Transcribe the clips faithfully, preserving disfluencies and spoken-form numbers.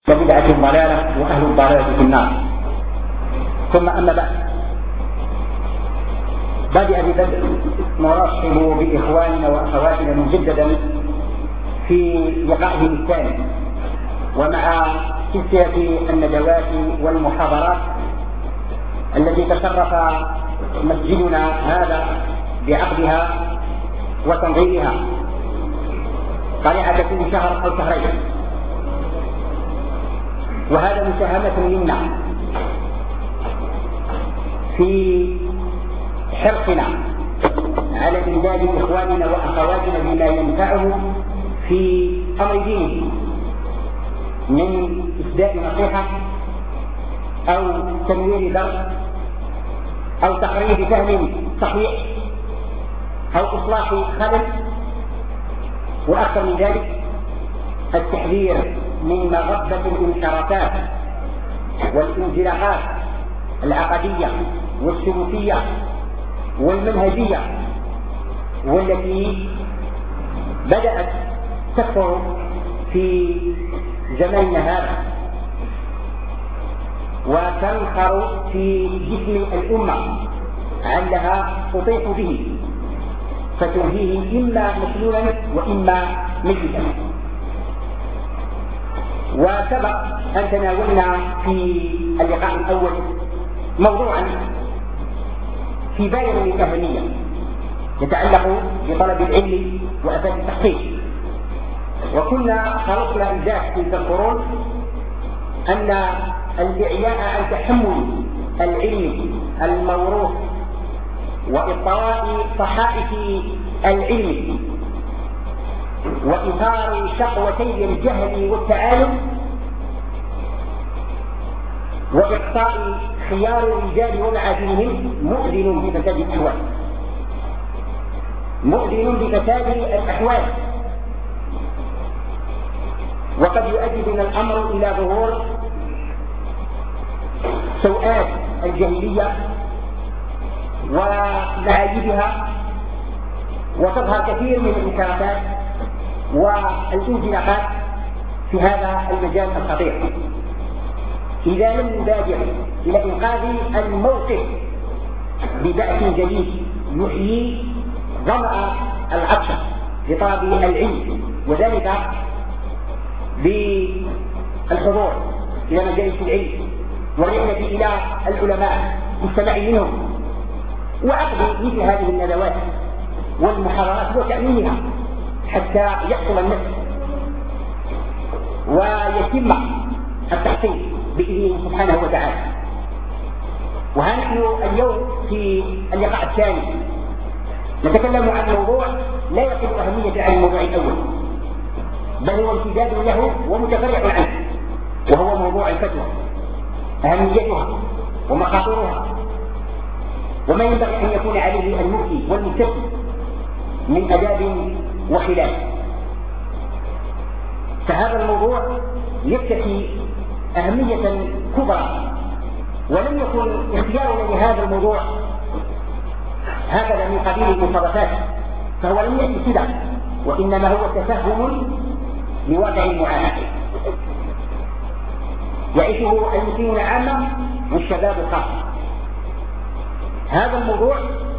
بدعة الضلالة وأهل الضلالة في النار. ثم أما بعد، بدأ ببدء نرحب بإخواننا وأخواتنا مجددا في لقائهم الثاني ومع سلسلة الندوات والمحاضرات التي تشرف مسجدنا هذا بعقدها وتنظيمها طلعة كل شهر أو شهرين، وهذا مساهمة منا في حرصنا على إمداد إخواننا وأخواتنا بما ينفعهم في أمر دينه من إسداء نصيحة أو تنوير درس أو تقريب فهم صحيح أو إصلاح خلل، وأكثر من ذلك التحذير من مغبة الانحرافات والانزلاقات العقدية والسلوكية والمنهجية والتي بدأت تكثر في زماننا هذا وتنخر في جسم الأمة علها تطيح به فتلهيه إما مسلولا وإما ميتا. وسبق أن تناولنا في اللقاء الأول موضوعا في بالغ الأهمية يتعلق بطلب العلم وأساس التحقيق، وكنا خلصنا إذا تذكرون أن الإعياء عن تحمل العلم الموروث وإطراء صحائف العلم وإثار شقوتي الجهل والتعالم وإقصاء خيار الرجال ومعادنهم مؤذن بفساد الأحوال مؤذن بفساد الأحوال وقد يؤدي بنا الأمر إلى ظهور سوءات الجاهلية ومعايبها، وتظهر كثير من الانحرافات والانزلاقات في هذا المجال الخطير إذا لم نبادر إلى إنقاذ الموقف ببعث جديد يحيي ظمأ العطش لطلب العلم، وذلك بالحضور إلى مجالس العلم والرحلة إلى العلماء والسماع منهم وعقد مثل هذه الندوات والمحاضرات وتأمينها حتى يحصل النفس ويتم التحصيل بإذنه سبحانه وتعالى. وها نحن اليوم في اللقاء الثاني نتكلم عن موضوع لا يقل أهمية عن الموضوع الأول، بل هو امتداد له ومتفرع عنه، وهو موضوع الفتوى، أهميتها ومخاطرها وما ينبغي أن يكون عليه المفتي والمفتي من آداب وخلاف. فهذا الموضوع يكتفي أهمية كبرى، ولم يكن اختيارنا لهذا الموضوع هكذا من قبيل المصادفات، فهو لم يأتي كذا، وإنما هو تفهم لواقع المعاناة يعيشه المسلمون عامة والشباب خاصة. هذا الموضوع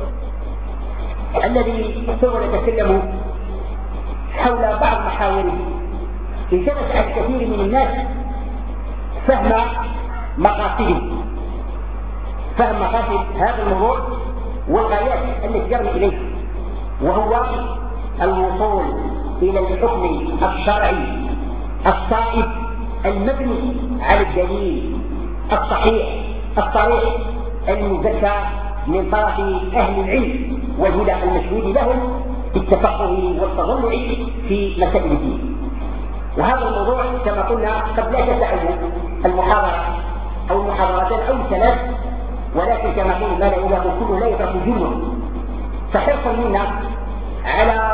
الذي سوف نتكلم حول بعض محاوره انتبه على كثير من الناس فهم مقاصده فهم مقاصد هذا الموضوع والغايات التي يرمي إليه، وهو الوصول إلى الحكم الشرعي الصائب المبني على الدليل الصحيح الصريح المزكى من طرف أهل العلم والهدى المشهود لهم بالتفقه والتضلع في مسائل الدين. وهذا الموضوع كما قلنا قد لا تسع المحاضرة أو المحاضرتين أو الثلاث، ولكن كما قلنا ما لا يبقى كله لا يترك جمله، فحرصا منا على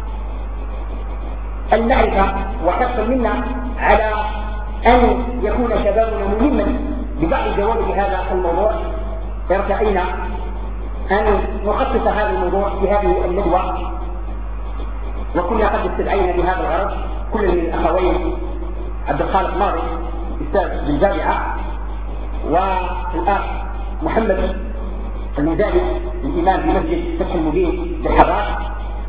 المعرفة وحرصا منا على أن يكون شبابنا مهما ببعض جوانب هذا الموضوع، ارتأينا أن نخصص هذا الموضوع في هذه الندوة، وكنا قد استدعينا بهذا الغرض كل من الأخوين عبد الخالق ماضي أستاذ بالجامعة، والأخ محمد المزاري الإمام في مسجد فتح المبين بالحضار،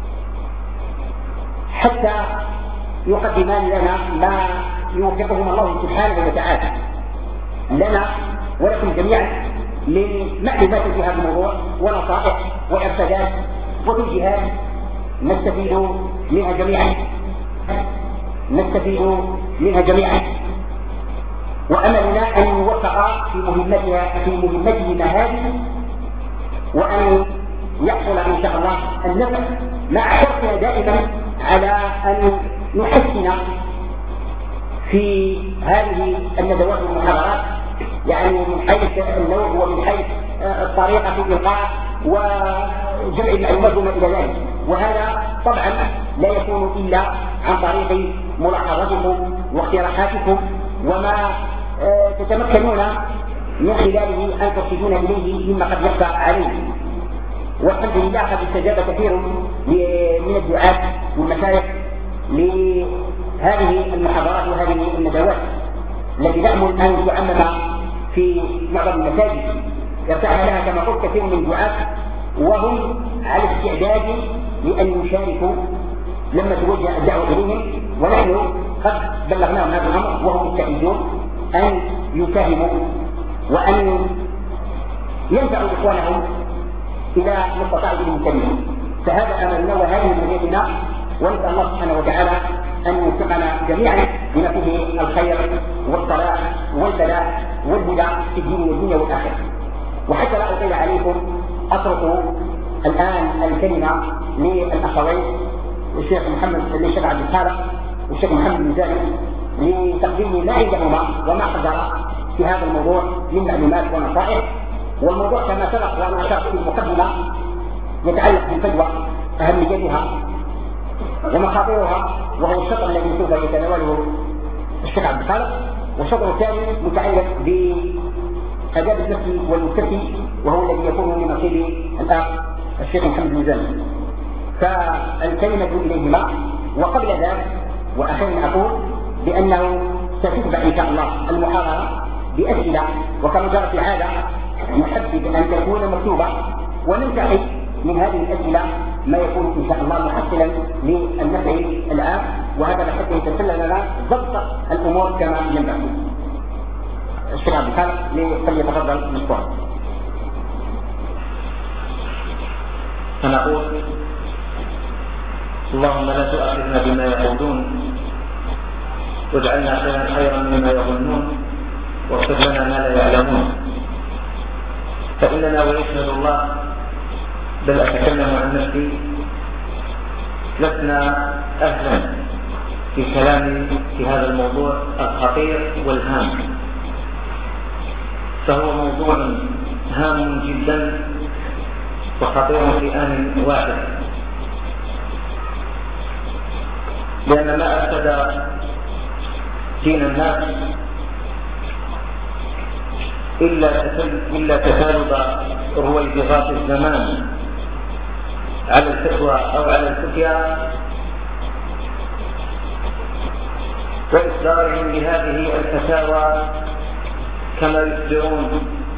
حتى يقدمان لنا ما يوفقهم الله سبحانه وتعالى لنا ولكم جميعا من معلومات في هذا الموضوع ونصائح وإرشادات وتوجيهات نستفيد منها جميعا نستفيد منها جميعا وأملنا أن يوفق في مهمتها في مهمتهما هذه، وأن يحصل إن شاء الله النفع مع حرصنا دائما على أن نحسن في هذه الندوات والمحاضرات، يعني من حيث النوع ومن حيث الطريقة في الإلقاء وجمع المعلومات وما إلى ذلك. وهذا طبعا لا يكون إلا عن طريق ملاحظتكم واقتراحاتكم وما تتمكنون من خلاله أن ترشدون إليه مما قد يخفى عليه. والحمد لله قد استجاب كثير من الدعاة والمشايخ لهذه المحاضرات وهذه الندوات التي نأمل أن تعمم في معظم المساجد. يرتاح لها كما قلت كثير من الدعاة وهم على استعداد لأن يشاركوا لما توجه الدعوة إليهم، ونحن قد بلغناهم هذا الأمر وهم مستعدون أن يساهموا وأن ينفعوا إخوانهم إلى ما استطاعوا به سبيلا. فهذا أملنا وهذه نيتنا، ونسأل الله سبحانه وتعالى أن يوفقنا جميعا بما فيه الخير والصلاح والفلاح والهدى في الدين والدنيا والآخرة. وحتى لا أطيل عليكم أترك الآن الكلمة للأخوين الشيخ محمد الشيخ عبد الخالق والشيخ محمد المزاري لتقديم ما عندهما وما قدر في هذا الموضوع من معلومات ونصائح. والموضوع كما سبق وأنا أشرت في المقدمة يتعلق بالفجوة، أهميتها ومخاطرها، وهو الشطر الذي سوف يتناوله الشيخ عبد الخالق، والشطر الثاني متعلق بآداب المفتي والمفتي وهو الذي يكون من نصيب الأخ الشيخ محمد المزاري. فالكلمة إليهما. وقبل ذلك وأخيرا أقول بأنه ستتبع إن شاء الله المحاضرة بأسئلة، وكما جرت العادة نحدد أن تكون مكتوبة وننتقي من هذه الأسئلة ما يكون إن شاء الله محصلا للنفع العام، وهذا حتى يتسلل لنا ضبط الأمور كما ينبغي. الشيخ عبد الخالق فليتفضل مشكورا. فنقول اللهم لا تؤاخذنا بما يقولون واجعلنا خيرا مما يظنون واغفر لنا ما لا يعلمون. فإننا ويشهد الله بل أتكلم عن نفسي لسنا أهلا في كلامي في هذا الموضوع الخطير والهام، فهو موضوع هام جدا وخطير في آن واحد، لأن ما أفسد دين الناس إلا تثالب رويبضات الزمان على الفتوى أو على الفتيا وإصدارهم لهذه الفتاوى كما يصدرون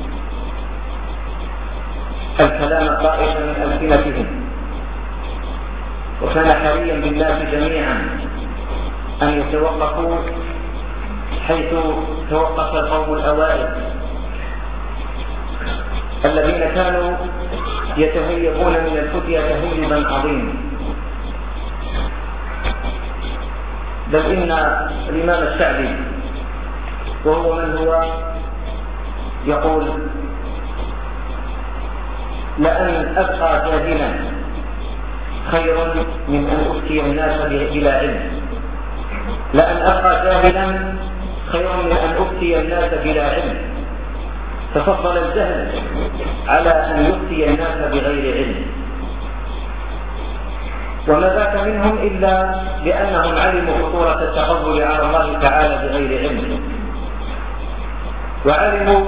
الكلام الطائف من ألسنتهم. وكان حريا بالناس جميعا أن يتوقفوا حيث توقف القوم الأوائل الذين كانوا يتهيبون من الفتيا تهيبا عظيما. بل إن الإمام الشعبي وهو من هو يقول لأن أبقى جاهلا خير من أن أفتي الناس بلا علم، لأن أبقى جاهلا خير من أن أفتي الناس بلا علم، ففضل الجهل على أن يفتي الناس بغير علم. وما ذاك منهم إلا لأنهم علموا خطورة التقبل على الله تعالى بغير علم، وعلموا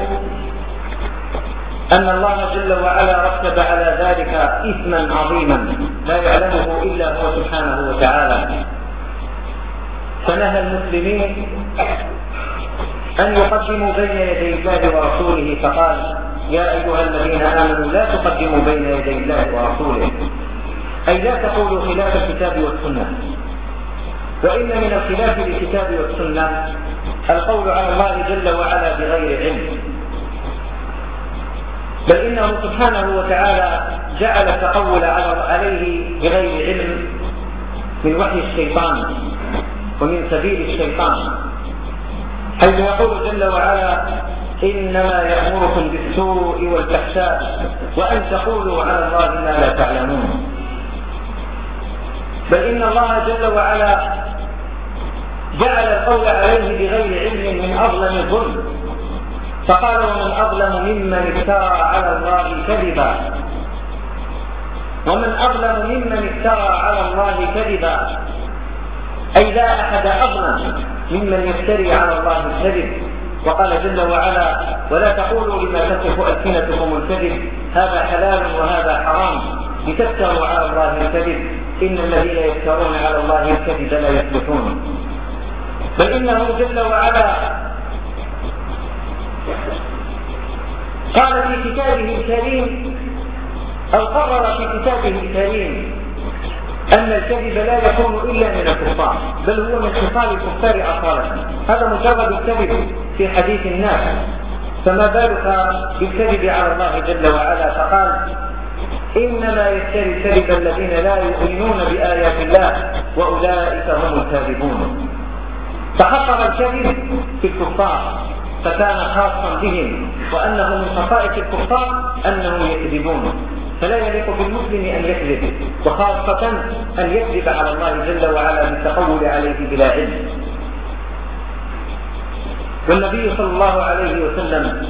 أن الله جل وعلا رتب على ذلك إثما عظيما لا يعلمه إلا هو سبحانه وتعالى، فنهى المسلمين أن يقدموا بين يدي الله ورسوله، فقال يا أيها الذين آمنوا لا تقدموا بين يدي الله ورسوله، أي لا تقولوا خلاف الكتاب والسنة. وإن من الخلاف للكتاب والسنة القول على الله جل وعلا بغير علم، بل إنه سبحانه وتعالى جعل التقول عليه بغير علم من وحي الشيطان ومن سبيل الشيطان، حيث يقول جل وعلا إنما يأمركم بالسوء والفحشاء وأن تقولوا على الله ما لا تعلمون. بل إن الله جل وعلا جعل القول عليه بغير علم من أظلم الظلم، فقال ومن أظلم ممن افترى على الله كذبا، ومن أظلم ممن افترى على الله كذبا، أي لا أحد أظلم ممن يفتري على الله الكذب. وقال جل وعلا ولا تقولوا لما تصف ألسنتكم الكذب هذا حلال وهذا حرام لتفتروا على الله الكذب إن الذين يفترون على الله الكذب لا يفلحون. بل إنه جل وعلا قال في كتابه الكريم أو قرر في كتابه الكريم أن الكذب لا يكون إلا من الكفار، بل هو من خصال الكفار أصالة. هذا مجرد الكذب في حديث الناس، فما بالك بالكذب على الله جل وعلا، فقال إنما يفتري الكذب الذين لا يؤمنون بآيات الله وأولئك هم الكاذبون. فحقق الكذب في الكفار فكان خاصا بهم، وأنه من خصائص الكفار أنهم يكذبون، فلا يليق بالمسلم أن يكذب، وخاصة أن يكذب على الله جل وعلا بالتقول عليه بلا علم. والنبي صلى الله عليه وسلم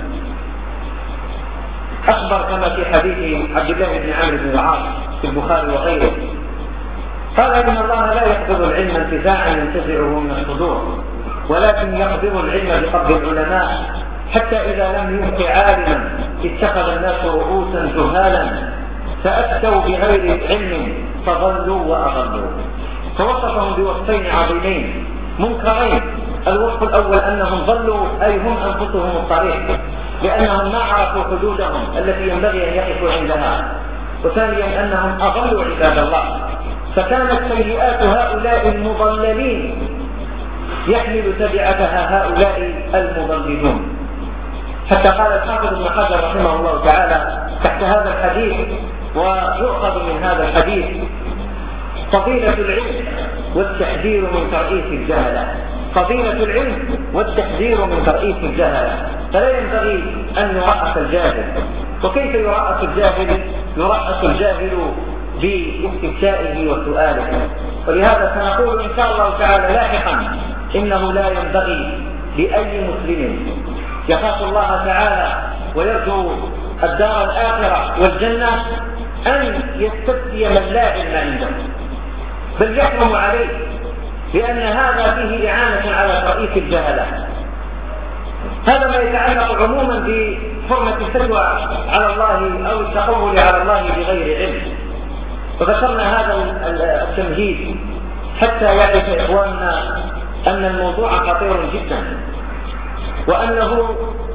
أخبر كما في حديث عبد الله بن عمرو بن العاص في البخاري وغيره، قال إن الله لا يقبض العلم انتزاعا ينتزعه من الصدور، ولكن يقبض العلم بقبض العلماء، حتى إذا لم يبق عالما اتخذ الناس رؤوسا جهالا فأفتوا بغير علم فضلوا وأضلوا. فوصفهم بوصفين عظيمين منكرين. الوصف الأول أنهم ضلوا، أي هم أنفسهم الطريق، لأنهم ما عرفوا حدودهم التي ينبغي أن يقفوا عندها. وثانيا أنهم أضلوا عباد الله، فكانت سيئات هؤلاء المضللين يحمل تبعتها هؤلاء المضللون. حتى قال الحافظ ابن حجر رحمه الله تعالى تحت هذا الحديث، ويؤخذ من هذا الحديث فضيلة العلم والتحذير من ترئيس الجهلة. فضيلة العلم والتحذير من ترئيس الجهلة، فلا ينبغي أن يرأس الجاهل. وكيف يرأس الجاهل؟ يرأس الجاهل باستفتائه وسؤاله. ولهذا سنقول إن شاء الله تعالى لاحقا إنه لا ينبغي لأي مسلم يخاف الله تعالى ويرجو الدار الآخرة والجنة أن يستفتي من لا علم عنده، بل يحرم عليه، لأن هذا فيه إعانة على ترئيس الجهلة. هذا ما يتعلق عموما بحرمة الفتوى على الله أو التقول على الله بغير علم. وذكرنا هذا التمهيد حتى يعرف إخواننا أن الموضوع خطير جدا، وأنه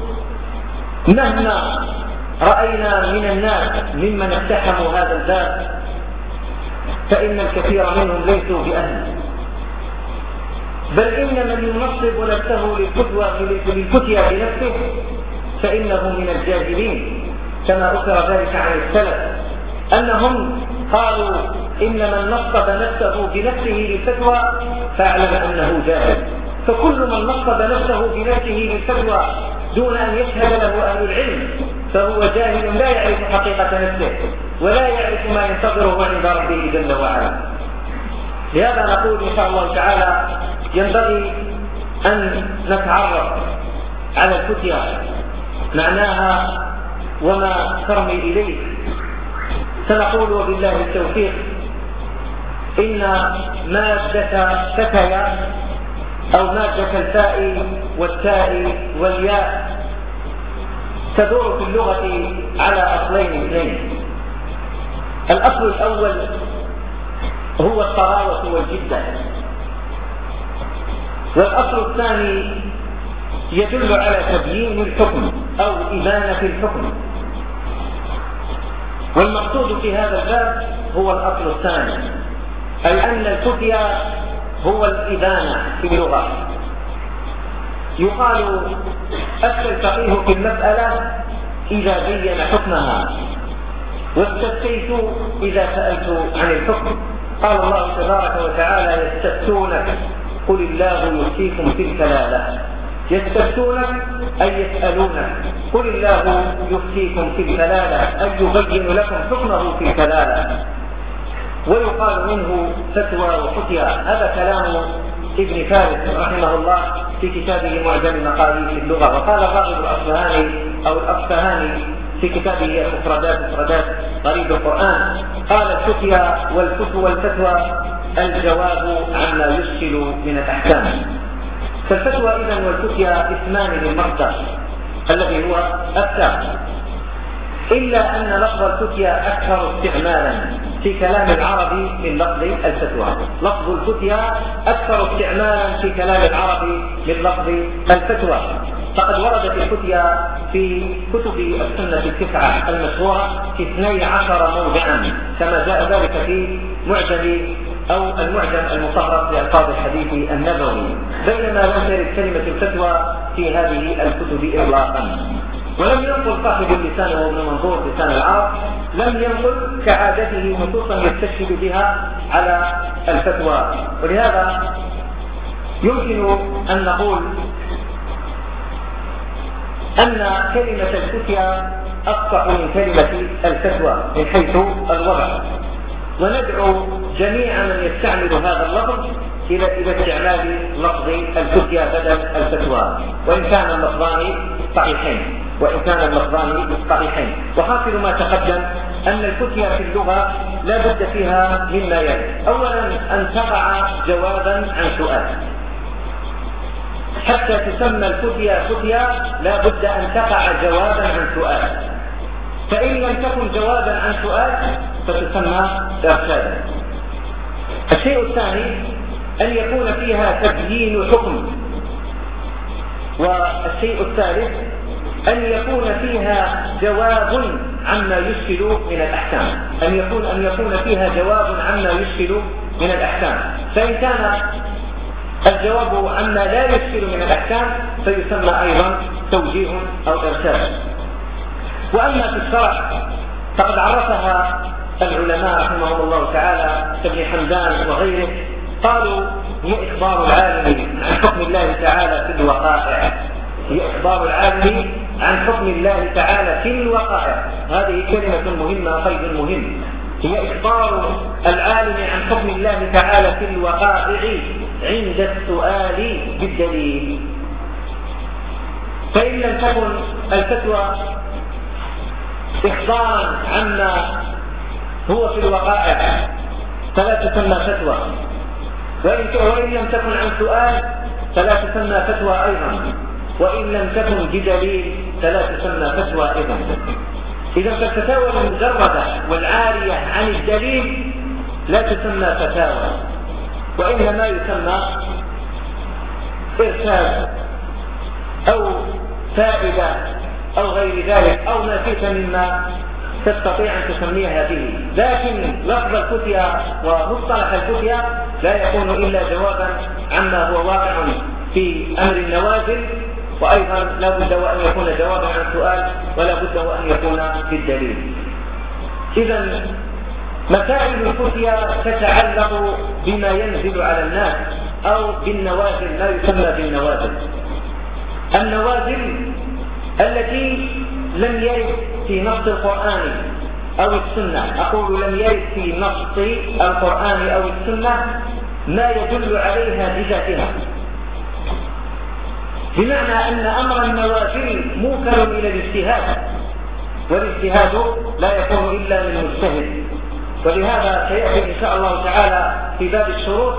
مهما رأينا من الناس ممن اقتحموا هذا الباب فإن الكثير منهم ليسوا بأهل، بل إن من ينصب نفسه للفتيا بنفسه فإنه من الجاهلين، كما أخبر ذلك عن السلف أنهم قالوا إن من نصب نفسه بنفسه للفتوى فاعلم أنه جاهل. فكل من نصب نفسه بنفسه للفتوى دون أن يشهد له أهل العلم فهو جاهل لا يعرف حقيقة نفسه ولا يعرف ما ينتظره عند ربه جل وعلا. لهذا نقول إن شاء الله تعالى ينبغي أن نتعرف على الفتيا، معناها وما ترمي إليه. سنقول وبالله التوفيق إن مادة فتيا أو مادة الفاء والتاء والياء تدور في اللغة على أصلين اثنين. الأصل الأول هو الطراوة والجدة، والأصل الثاني يدل على تبيين الحكم أو إبانة الحكم. والمقصود في هذا الباب هو الأصل الثاني، أي أن الفتيا هو الإبانة في اللغة. يقال أفتى الفقيه في المسألة إذا بين حكمها، واستفتيت إذا سألت عن الحكم. قال الله تبارك وتعالى: يستفتونك قل الله يفتيكم في الكلالة. يستفتونك أي يسألونك، قل الله يفتيكم في الكلالة أي يبين لكم حكمه في الكلالة. ويقال منه فتوى وفتيا. هذا كلام ابن فارس رحمه الله في كتابه معجم مقاييس اللغة. وقال الراغب الأصفهاني أو الأصفهاني في كتابه مفردات مفردات غريب القرآن، قال: الفتيا والفتوى والفتوى الجواب عما يشكل من الأحكام. فالفتوى إذن والفتيا اسمان للمصدر الذي هو أفتى، إلا أن لفظ الفتيا أكثر استعمالا في كلام العرب من لفظ الفتوى. لفظ الفتيا أكثر استعمالا في كلام العرب من لفظ الفتوى. فقد وردت الفتيا في كتب السنة التسعة المشهورة في اثني عشر موضعا، كما جاء ذلك في معجم أو المعجم المطهر لألفاظ الحديث النبوي، بينما لم ترد كلمة الفتوى في هذه الكتب إطلاقا. ولم ينقل صاحب اللسان وابن منظور لسان العرب، لم ينقل كعادته نصوصا يستشهد بها على الفتوى. ولهذا يمكن أن نقول أن كلمة الفتيا أفصح من كلمة الفتوى من حيث الوضع. وندعو جميع من يستعمل هذا اللفظ إلى إلى استعمال لفظ الفتيا بدل الفتوى، وإن كان اللفظان صحيحين وإن كان اللفظان صحيحين. وحاصل ما تقدم أن الفتيا في اللغة لا بد فيها مما يلي: أولا أن تقع جوابا عن سؤال. حتى تسمى الفتيا فتيا لا بد أن تقع جوابا عن سؤال، فإن لم تكن جوابا عن سؤال فتسمى إرشادا. الشيء الثاني أن يكون فيها تبيين حكم. والشيء الثالث أن يكون فيها جواب عما يشكل من الأحكام، أن يكون أن يكون فيها جواب عما يشكل من الأحكام. فإن كان الجواب عما لا يشكل من الأحكام فيسمى أيضا توجيه أو إرشاد. وأما في الشرع فقد عرفها العلماء رحمهم الله تعالى كابن حمدان وغيره، قالوا: هي إخبار العالم عن حكم الله تعالى في الوقائع. هي إخبار العالم عن حكم الله تعالى في الوقائع. هذه كلمة مهمة وقيد مهم. هي إخبار العالم عن حكم الله تعالى في الوقائع عند السؤال بالدليل. فإن لم تكن الفتوى إخبارا عما هو في الوقائع فلا تسمى فتوى، وإن لم تكن عن سؤال فلا تسمى فتوى أيضا، وإن لم تكن بدليل فلا تسمى فتوى أيضا. إذا فالفتاوى المجردة والعارية عن الدليل لا تسمى فتاوى، وإنما يسمى إرشاد أو فائدة أو غير ذلك أو ما فيك مما تستطيع أن تسميها به. لكن لفظ الفتيا ومصطلح الفتيا لا يكون إلا جوابا عما هو واقع في أمر النوازل، وأيضا لا بد وأن يكون جوابا عن سؤال، ولا بد وأن يكون بالدليل. إذا مسائل الفتيا تتعلق بما ينزل على الناس أو بالنوازل، ما يسمى بالنوازل. النوازل التي لم يرد في نص القرآن أو السنة، أقول لم يرد في نص القرآن أو السنة ما يدل عليها بذاتها، بمعنى أن أمر النوازل موكل إلى الاجتهاد، والاجتهاد لا يكون إلا من مجتهد. ولهذا سيأتي إن شاء الله تعالى في باب الشروط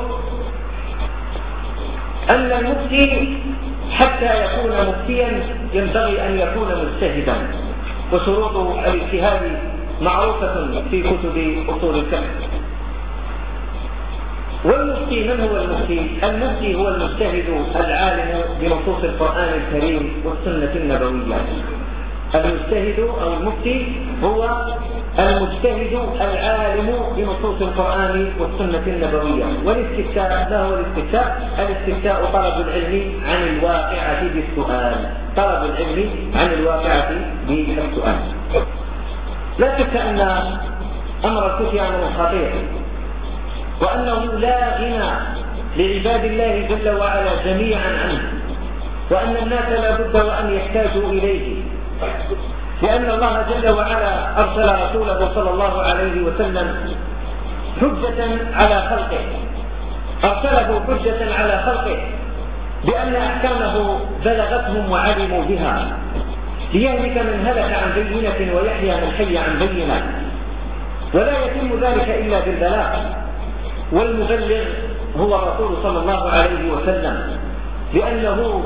أن المفتي حتى يكون مفتيا ينبغي أن يكون مجتهدا، وشروط الاجتهاد معروفة في كتب أصول الفقه. والمفتي من هو المفتي؟ المفتي هو المجتهد العالم بنصوص القرآن الكريم والسنة النبوية. المجتهد أو المفتي هو المجتهد العالم بنصوص القرآن والسنة النبوية. والاستفتاء، ما هو الاستفتاء؟ الاستفتاء طلب العلم عن الواقعة بالسؤال، طلب العلم عن الواقعة بالسؤال. لا شك أن أمر الفتيا أمر خطير، وأنه لا غنى لعباد الله جل وعلا جميعا عنه، وأن الناس لا بد وأن يحتاجوا إليه، لأن الله جل وعلا أرسل رسوله صلى الله عليه وسلم حجة على خلقه، أرسله حجة على خلقه بأن أحكامه بلغتهم وعلموا بها، ليهلك من هلك عن بينة ويحيى من حي عن بينة. ولا يتم ذلك إلا بالبلاغ، والمبلغ هو الرسول صلى الله عليه وسلم، لأنه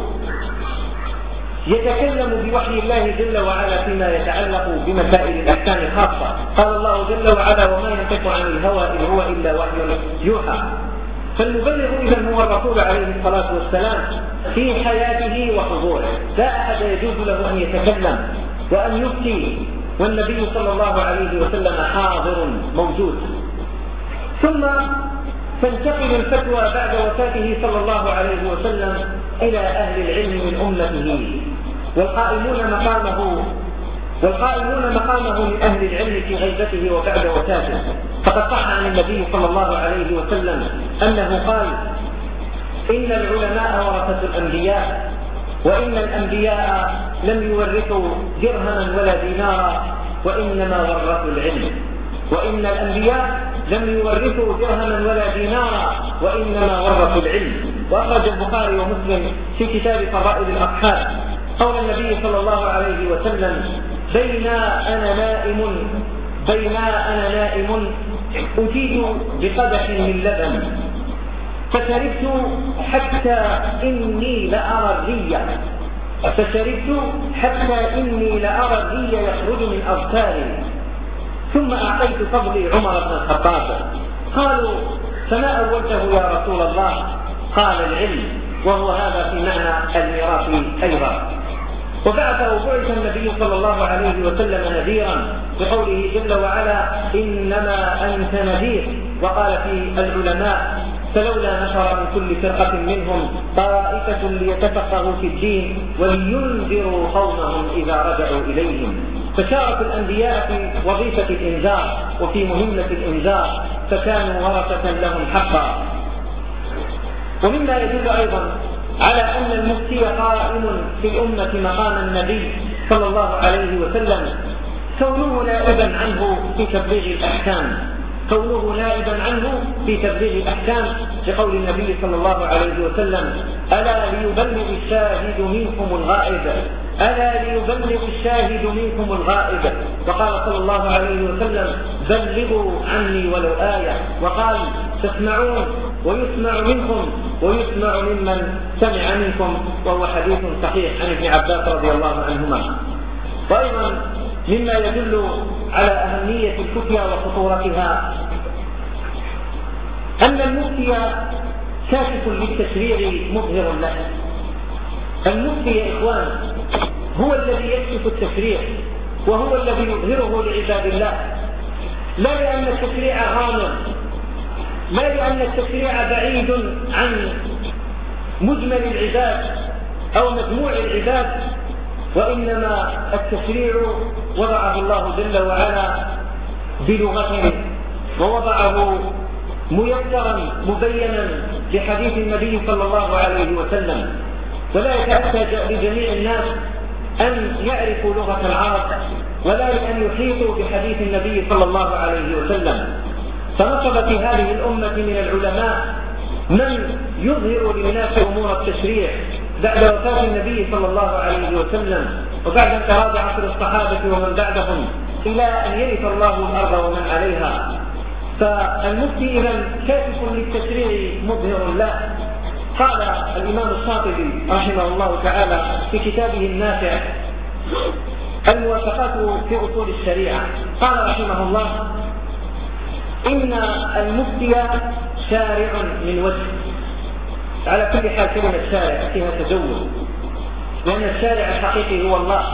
يتكلم بوحي الله جل وعلا فيما يتعلق بمسائل الأحكام الخاصة. قال الله جل وعلا: وما ينطق عن الهوى إن هو إلا وحي يوحى. فالمبلغ إذن هو الرسول عليه الصلاة والسلام في حياته وحضوره، لا أحد يجوز له أن يتكلم وأن يفتي والنبي صلى الله عليه وسلم حاضر موجود. ثم تنتقل الفتوى بعد وفاته صلى الله عليه وسلم إلى أهل العلم من أمته، والقائمون مقامه والقائمون مقامه من أهل العلم في غيبته وبعد وفاته. فقد صح عن النبي صلى الله عليه وسلم أنه قال: إن العلماء ورثة الأنبياء، وإن الأنبياء لم يورثوا درهما ولا دينارا، وإنما ورثوا العلم. وإن الأنبياء لم يورثوا درهما ولا دينارا، وإنما ورثوا العلم. وأخرج البخاري ومسلم في كتاب فضائل الأصحاب قول النبي صلى الله عليه وسلم: بين أنا نائم بين أنا نائم أتيت بقدح من لبن فشربت حتى إني لأرى الري فشربت حتى إني لأرى الري يخرج من أبصاري، ثم أعطيت فضلي عمر بن الخطاب. قالوا: فما أولته يا رسول الله؟ قال: العلم. وهو هذا في معنى الميراث أيضا. وبعثه بعث النبي صلى الله عليه وسلم نذيرا بقوله جل وعلا: إنما أنت نذير. وقال في العلماء: فلولا نفر من كل فرقة منهم طائفة ليتفقهوا في الدين ولينذروا قومهم إذا رجعوا إليهم. فشارك الأنبياء في وظيفة الإنذار وفي مهمة الإنذار، فكانوا ورثة لهم حقا. ومما يدل أيضا على أن المفتي قائم في الأمة مقام النبي صلى الله عليه وسلم كونه نائبا عنه في تبليغ الأحكام كونه نائبا عنه في تبليغ الأحكام لقول النبي صلى الله عليه وسلم: ألا ليبلغ الشاهد منكم الغائب ألا ليبلغ الشاهد منكم الغائب. وقال صلى الله عليه وسلم: بلغوا عني ولو آية. وقال: تسمعون ويسمع منكم ويسمع ممن سمع منكم. وهو حديث صحيح عن ابن عباس رضي الله عنهما. وأيضا مما يدل على أهمية الفتيا وخطورتها أن المفتي كاشف للتشريع مظهر له. المفتي يا إخوان هو الذي يكشف التشريع، وهو الذي يظهره لعباد الله، لا لأن التشريع غامض، لا لأن التشريع بعيد عن مجمل العباد أو مجموع العباد، وإنما التشريع وضعه الله جل وعلا بلغته، ووضعه ميسرا مبينا لحديث النبي صلى الله عليه وسلم. ولا يتأتى لجميع الناس أن يعرفوا لغة العرب، ولا أن يحيطوا بحديث النبي صلى الله عليه وسلم. فنصب في هذه الأمة من العلماء من يظهر للناس أمور التشريع بعد وفاة النبي صلى الله عليه وسلم، وبعد انقراض عصر الصحابة ومن بعدهم إلى أن يرث الله الأرض ومن عليها. فالمفتي إذن كاشف للتشريع مظهر له. قال الإمام الشاطبي رحمه الله تعالى في كتابه النافع الموافقات في أصول الشريعة، قال رحمه الله: إن المفتي شارع من وجه. على كل حال كلمة شارع فيها تزود، لأن الشارع الحقيقي هو الله،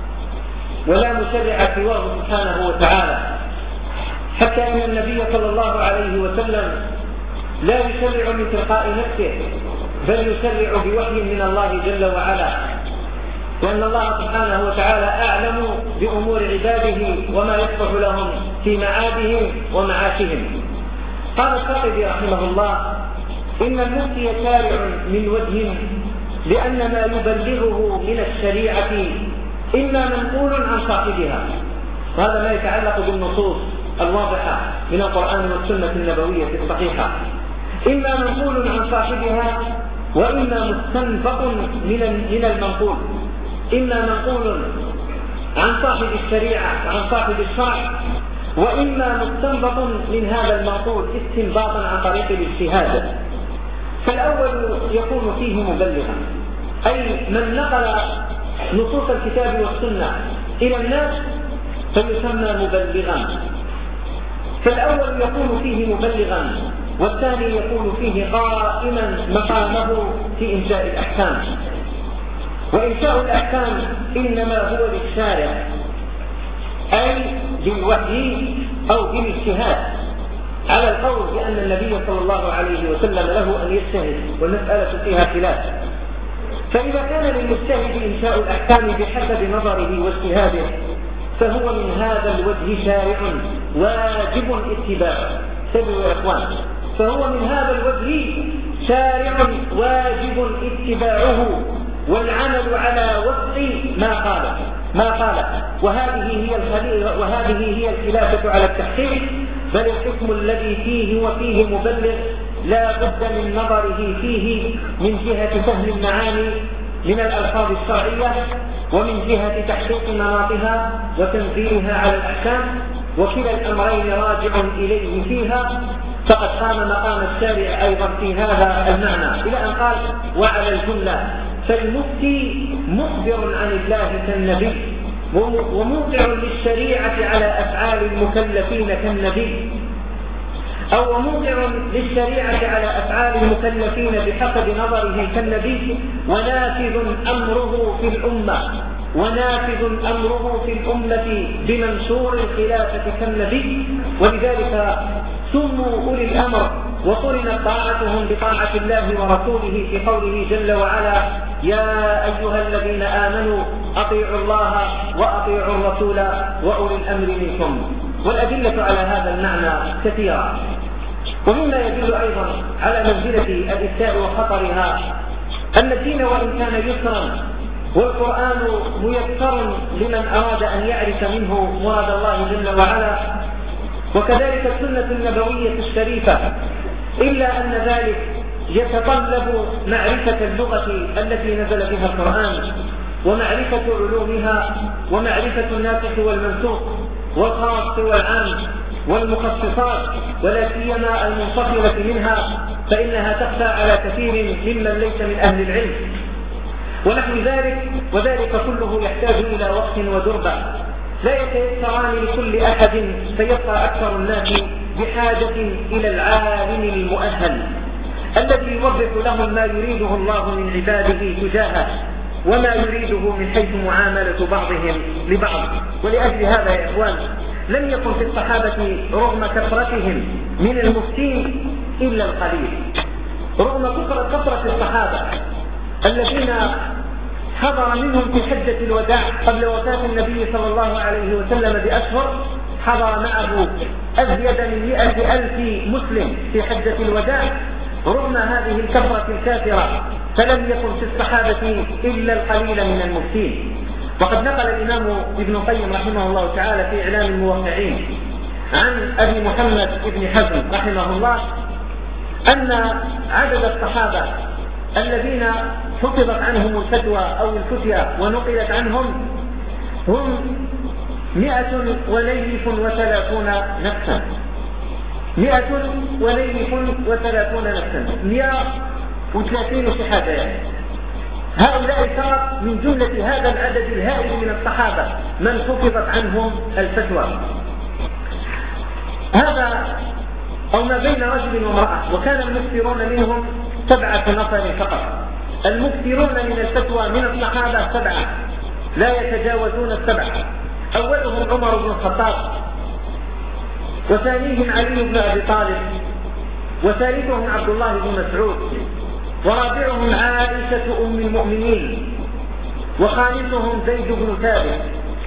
ولا مشرع سواه سبحانه وتعالى، حتى أن النبي صلى الله عليه وسلم لا يشرع من تلقاء نفسه، بل يشرع بوحي من الله جل وعلا، لأن الله سبحانه وتعالى أعلم بأمور عباده وما يصلح لهم في معادهم ومعاشهم. قال الخطيب رحمه الله: إن المفتي شارع من وجه، لأن ما يبلغه من الشريعة إما منقول عن صاحبها، وهذا ما يتعلق بالنصوص الواضحة من القرآن والسنة النبوية الصحيحة، إما منقول عن صاحبها وإما مستنبط من المنقول، إما منقول عن صاحب الشريعة وعن صاحب الشرع، وإما مستنبط من هذا المنقول استنباطا عن طريق الاجتهاد. فالأول يكون فيه مبلغا، أي من نقل نصوص الكتاب والسنة إلى الناس فيسمى مبلغا. فالأول يكون فيه مبلغا، والثاني يكون فيه قائما مقامه في إنشاء الأحكام. وإنشاء الأحكام إنما هو للشارع، أي بالوحي أو بالاجتهاد، على القول بأن النبي صلى الله عليه وسلم له أن يجتهد، والمسألة فيها خلاف. فإذا كان للمجتهد إنشاء الأحكام بحسب نظره واجتهاده فهو من هذا الوجه شارع واجب اتباعه. سبوا يا إخوان، فهو من هذا الوجه شارع واجب اتباعه والعمل على وفق ما قال ما قال وهذه هي وهذه هي الخلافة على التحقيق، بل الحكم الذي فيه وفيه مبلغ لا بد من نظره فيه من جهة فهم المعاني من الألفاظ الشرعية، ومن جهة تحقيق مناطها وتنزيلها على الأحكام، وكلا الأمرين راجع إليه فيها، فقد قام مقام الشارع أيضا في هذا المعنى، إلى أن قال: وعلى الجملة فالمفتي مخبر عن الله كالنبي، وموقع للشريعة على أفعال المكلفين كالنبي، أو موقع للشريعة على أفعال المكلفين بحسب نظره كالنبي، ونافذ أمره في الأمة ونافذ أمره في الأمة بمنشور الخلافة كالنبي. ولذلك سموا أولي الأمر وقرنت طاعتهم بطاعة الله ورسوله في قوله جل وعلا: يا أيها الذين آمنوا أطيعوا الله وأطيعوا الرسول وأولي الأمر منكم. والأدلة على هذا المعنى كثيرة. ومما يدل أيضا على منزلة الإفتاء وخطرها أن الدين وإن كان يسرا والقرآن ميسر لمن أراد أن يعرف منه مراد الله جل وعلا، وكذلك السنة النبوية الشريفة، إلا أن ذلك يتطلب معرفة اللغة التي نزل بها القرآن، ومعرفة علومها، ومعرفة الناسخ والمنسوخ والخاص والعام والمخصصات، ولا سيما المنفصلة منها، فإنها تخفى على كثير ممن ليس من أهل العلم ونحو ذلك. وذلك كله يحتاج إلى وقت ودربة لا يتيسران لكل أحد، فيبقى أكثر الناس بحاجة إلى العالم المؤهل الذي يوضح لهم ما يريده الله من عباده تجاهه، وما يريده من حيث معاملة بعضهم لبعض. ولأجل هذا يا إخوان لم يكن في الصحابة رغم كثرتهم من المفتين إلا القليل، رغم كثرة الصحابة الذين حضر منهم في حجة الوداع قبل وفاة النبي صلى الله عليه وسلم بأشهر، حضر معه أزيد من مئة ألف مسلم في حجة الوداع. رغم هذه الكثرة الكافرة فلم يكن في الصحابة إلا القليل من المفتين. وقد نقل الإمام ابن القيم رحمه الله تعالى في إعلام الموقعين عن أبي محمد بن حزم رحمه الله أن عدد الصحابة الذين حفظت عنهم الفتوى أو الفتية ونقلت عنهم هم مئة وليف وثلاثون نفسا مئة وليف وثلاثون نفسا مئة وثلاثين صحابة يعني. هؤلاء صار من جملة هذا العدد الهائل من الصحابة من حفظت عنهم الفتوى. هذا أو ما بين رجل وامرأة، وكان المكثرون منهم سبعة نفر فقط. المكثرون من الفتوى من الصحابة سبعة لا يتجاوزون السبعة، أولهم عمر بن الخطاب، وثانيهم علي بن أبي طالب، وثالثهم عبد الله بن مسعود، ورابعهم عائشة أم المؤمنين، وخامسهم زيد بن ثابت،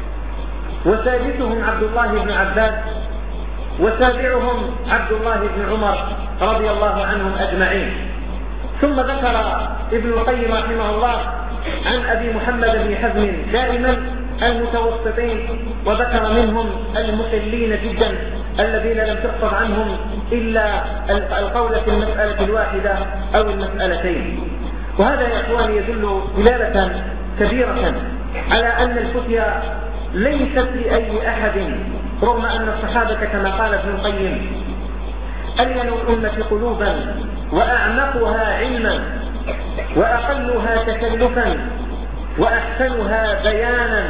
وسادسهم عبد الله بن عباس، وسابعهم عبد الله بن عمر رضي الله عنهم أجمعين. ثم ذكر ابن القيم رحمه الله عن أبي محمد بن حزم دائما المتوسطين، وذكر منهم المقلين جدا الذين لم تحفظ عنهم إلا القول في المسألة الواحدة أو المسألتين. وهذا يا إخواني يدل دلالة كبيرة على أن الفتيا ليست لأي أحد، رغم أن الصحابة كما قال ابن القيم ألين الأمة قلوبا وأعمقها علما وأقلها تكلفا وأحسنها بيانا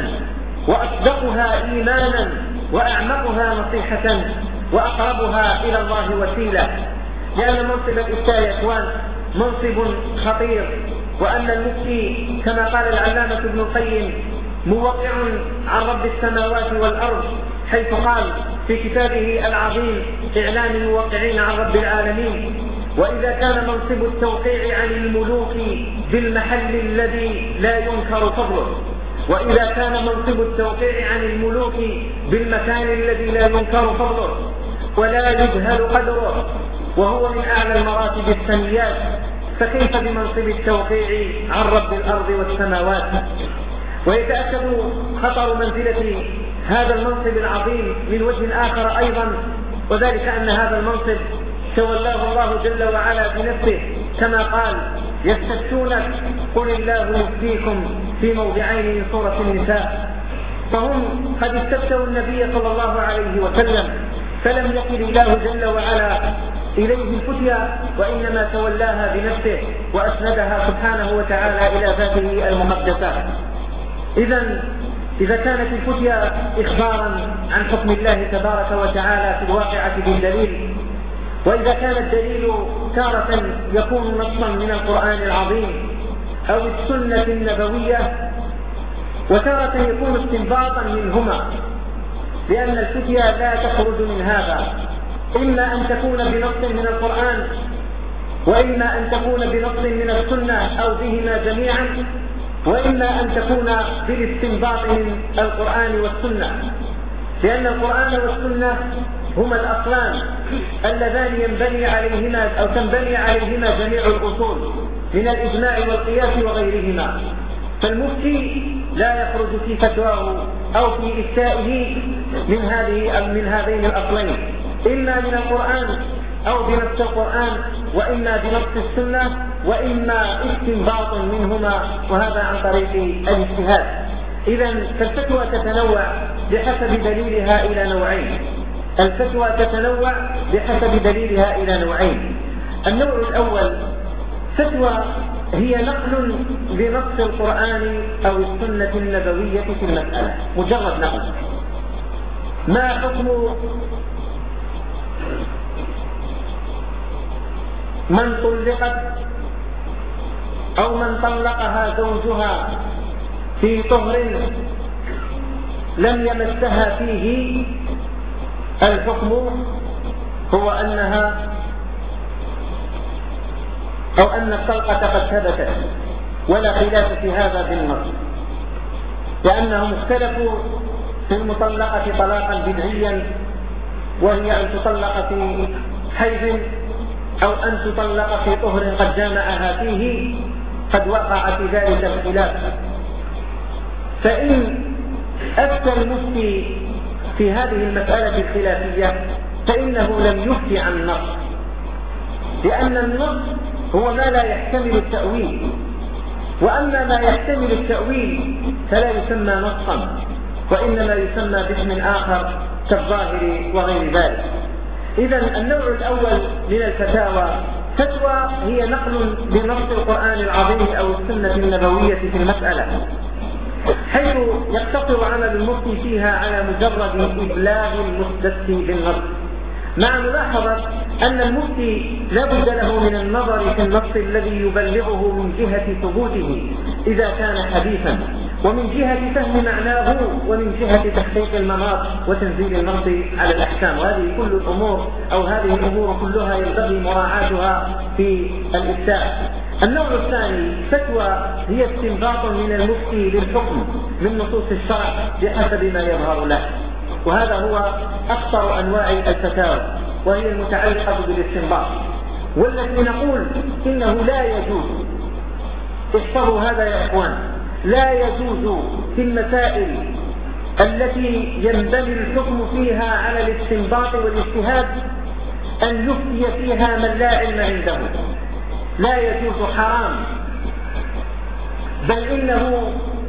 وأصدقها إيمانا وأعمقها نصيحة وأقربها إلى الله وسيلة، لأن منصب الإفتاء يا إخوان منصب خطير، وأن المفتي كما قال العلامة ابن القيم موقع عن رب السماوات والأرض، حيث قال في كتابه العظيم إعلام الموقعين عن رب العالمين: وإذا كان منصب التوقيع عن الملوك بالمحل الذي لا ينكر فضله، وإذا كان منصب التوقيع عن الملوك بالمكان الذي لا ينكر فضله ولا يجهل قدره وهو من أعلى المراتب السنيات، فكيف بمنصب التوقيع عن رب الأرض والسماوات؟ ويتأكد خطر منزلة هذا المنصب العظيم من وجه آخر أيضا، وذلك أن هذا المنصب تولاه الله جل وعلا بنفسه، كما قال: يستفتونك قل الله يفتيكم في موضعين من سورة النساء. فهم قد استفتوا النبي صلى الله عليه وسلم، فلم يقل الله جل وعلا إليه الفتيا، وإنما تولاها بنفسه وأسندها سبحانه وتعالى إلى ذاته المقدسة. إذن إذا كانت الفتيا إخبارا عن حكم الله تبارك وتعالى في الواقعة بالدليل، وإذا كان الدليل تارة يكون نصا من القرآن العظيم أو السنة النبوية، وتارة يكون استنباطا منهما، لأن الفتيا لا تخرج من هذا، إما أن تكون بنص من القرآن وإما أن تكون بنص من السنة أو بهما جميعا، وإما أن تكون بالاستنباط من القرآن والسنة، لأن القرآن والسنة هما الأصلان اللذان ينبني عليهما أو تنبني عليهما جميع الأصول من الإجماع والقياس وغيرهما. فالمفتي لا يخرج في فتواه أو في إفتائه من هذه أو من هذين الأصلين، إما من القرآن أو بنص القرآن، وإما بنص السنة، وإما استنباط منهما، وهذا عن طريق الاجتهاد. إذن فالفتوى تتنوع بحسب دليلها إلى نوعين. الفتوى تتنوع بحسب دليلها إلى نوعين. النوع الأول فتوى هي نقل بنص القرآن أو السنة النبوية في المسألة، مجرد نقل. ما حكم من طلقت أو من طلقها زوجها في طهر لم يمسها فيه؟ الحكم هو أنها أو أن الطلقة قد ثبتت، ولا خلاف في هذا بالنص، لأنهم اختلفوا في المطلقة طلاقا بدعيا، وهي أن تطلق في حيض أو أن تطلق في طهر قد جامعها فيه، قد وقع في ذلك الخلاف. فإن أفتى المفتي في هذه المسألة الخلافية فإنه لم يفتي عن النص، لأن النص هو ما لا يحتمل التأويل، وأما ما يحتمل التأويل فلا يسمى نصا، وإنما يسمى باسم آخر كالظاهر وغير ذلك. إذن النوع الأول من الفتاوى فتوى هي نقل بنص القرآن العظيم أو السنة النبوية في المسألة، حيث يقتصر عمل المفتي فيها على مجرد إبلاغ المستفتي بالنص، مع ملاحظة أن المفتي لا بد له من النظر في النص الذي يبلغه من جهة ثبوته إذا كان حديثا، ومن جهة فهم معناه، ومن جهة تحقيق المناط وتنزيل النص على الأحكام. وهذه كل الأمور أو هذه الأمور كلها ينبغي مراعاتها في الإفتاء. النوع الثاني فتوى هي استنباط من المفتي للحكم من نصوص الشرع بحسب ما يظهر له، وهذا هو أكثر أنواع الفتاوى، وهي المتعلقة بالاستنباط، والتي نقول إنه لا يجوز، احفظوا هذا يا إخوان، لا يجوز في المسائل التي ينبني الحكم فيها على الاستنباط والاجتهاد أن يفتي فيها من لا علم عنده، لا يجوز، حرام. بل إنه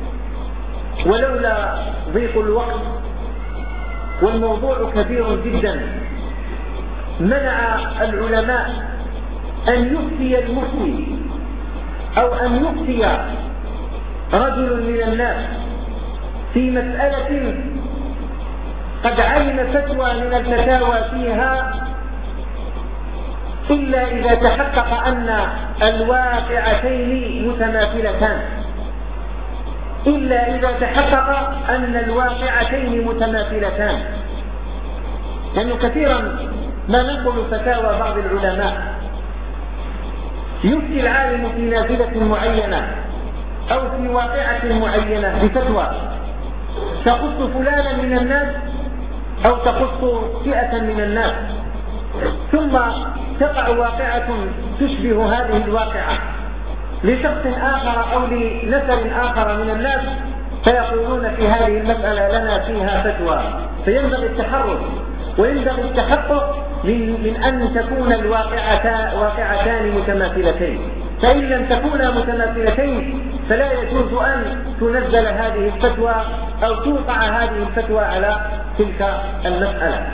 ولولا ضيق الوقت والموضوع كبير جدا منع العلماء أن يفتي المفتي أو أن يفتي رجل من الناس في مسألة قد علم فتوى من الفتاوى فيها إلا إذا تحقق أن الواقعتين متماثلتان، إلا إذا تحقق أن الواقعتين متماثلتان. لأنه يعني كثيرا ما ننقل فتاوى بعض العلماء يفتي العالم في نافلة معينة أو في واقعة معينة بفتوى تخص فلانا من الناس أو تخص فئة من الناس، ثم تقع واقعة تشبه هذه الواقعة لشخص آخر أو لنفر آخر من الناس، فيقولون في هذه المسألة لنا فيها فتوى. فينبغي التحرز وينبغي التحقق من, من أن تكون الواقعتان متماثلتين، فإن لم تكونا متماثلتين فلا يجوز أن تنزل هذه الفتوى أو توقع هذه الفتوى على تلك المسألة.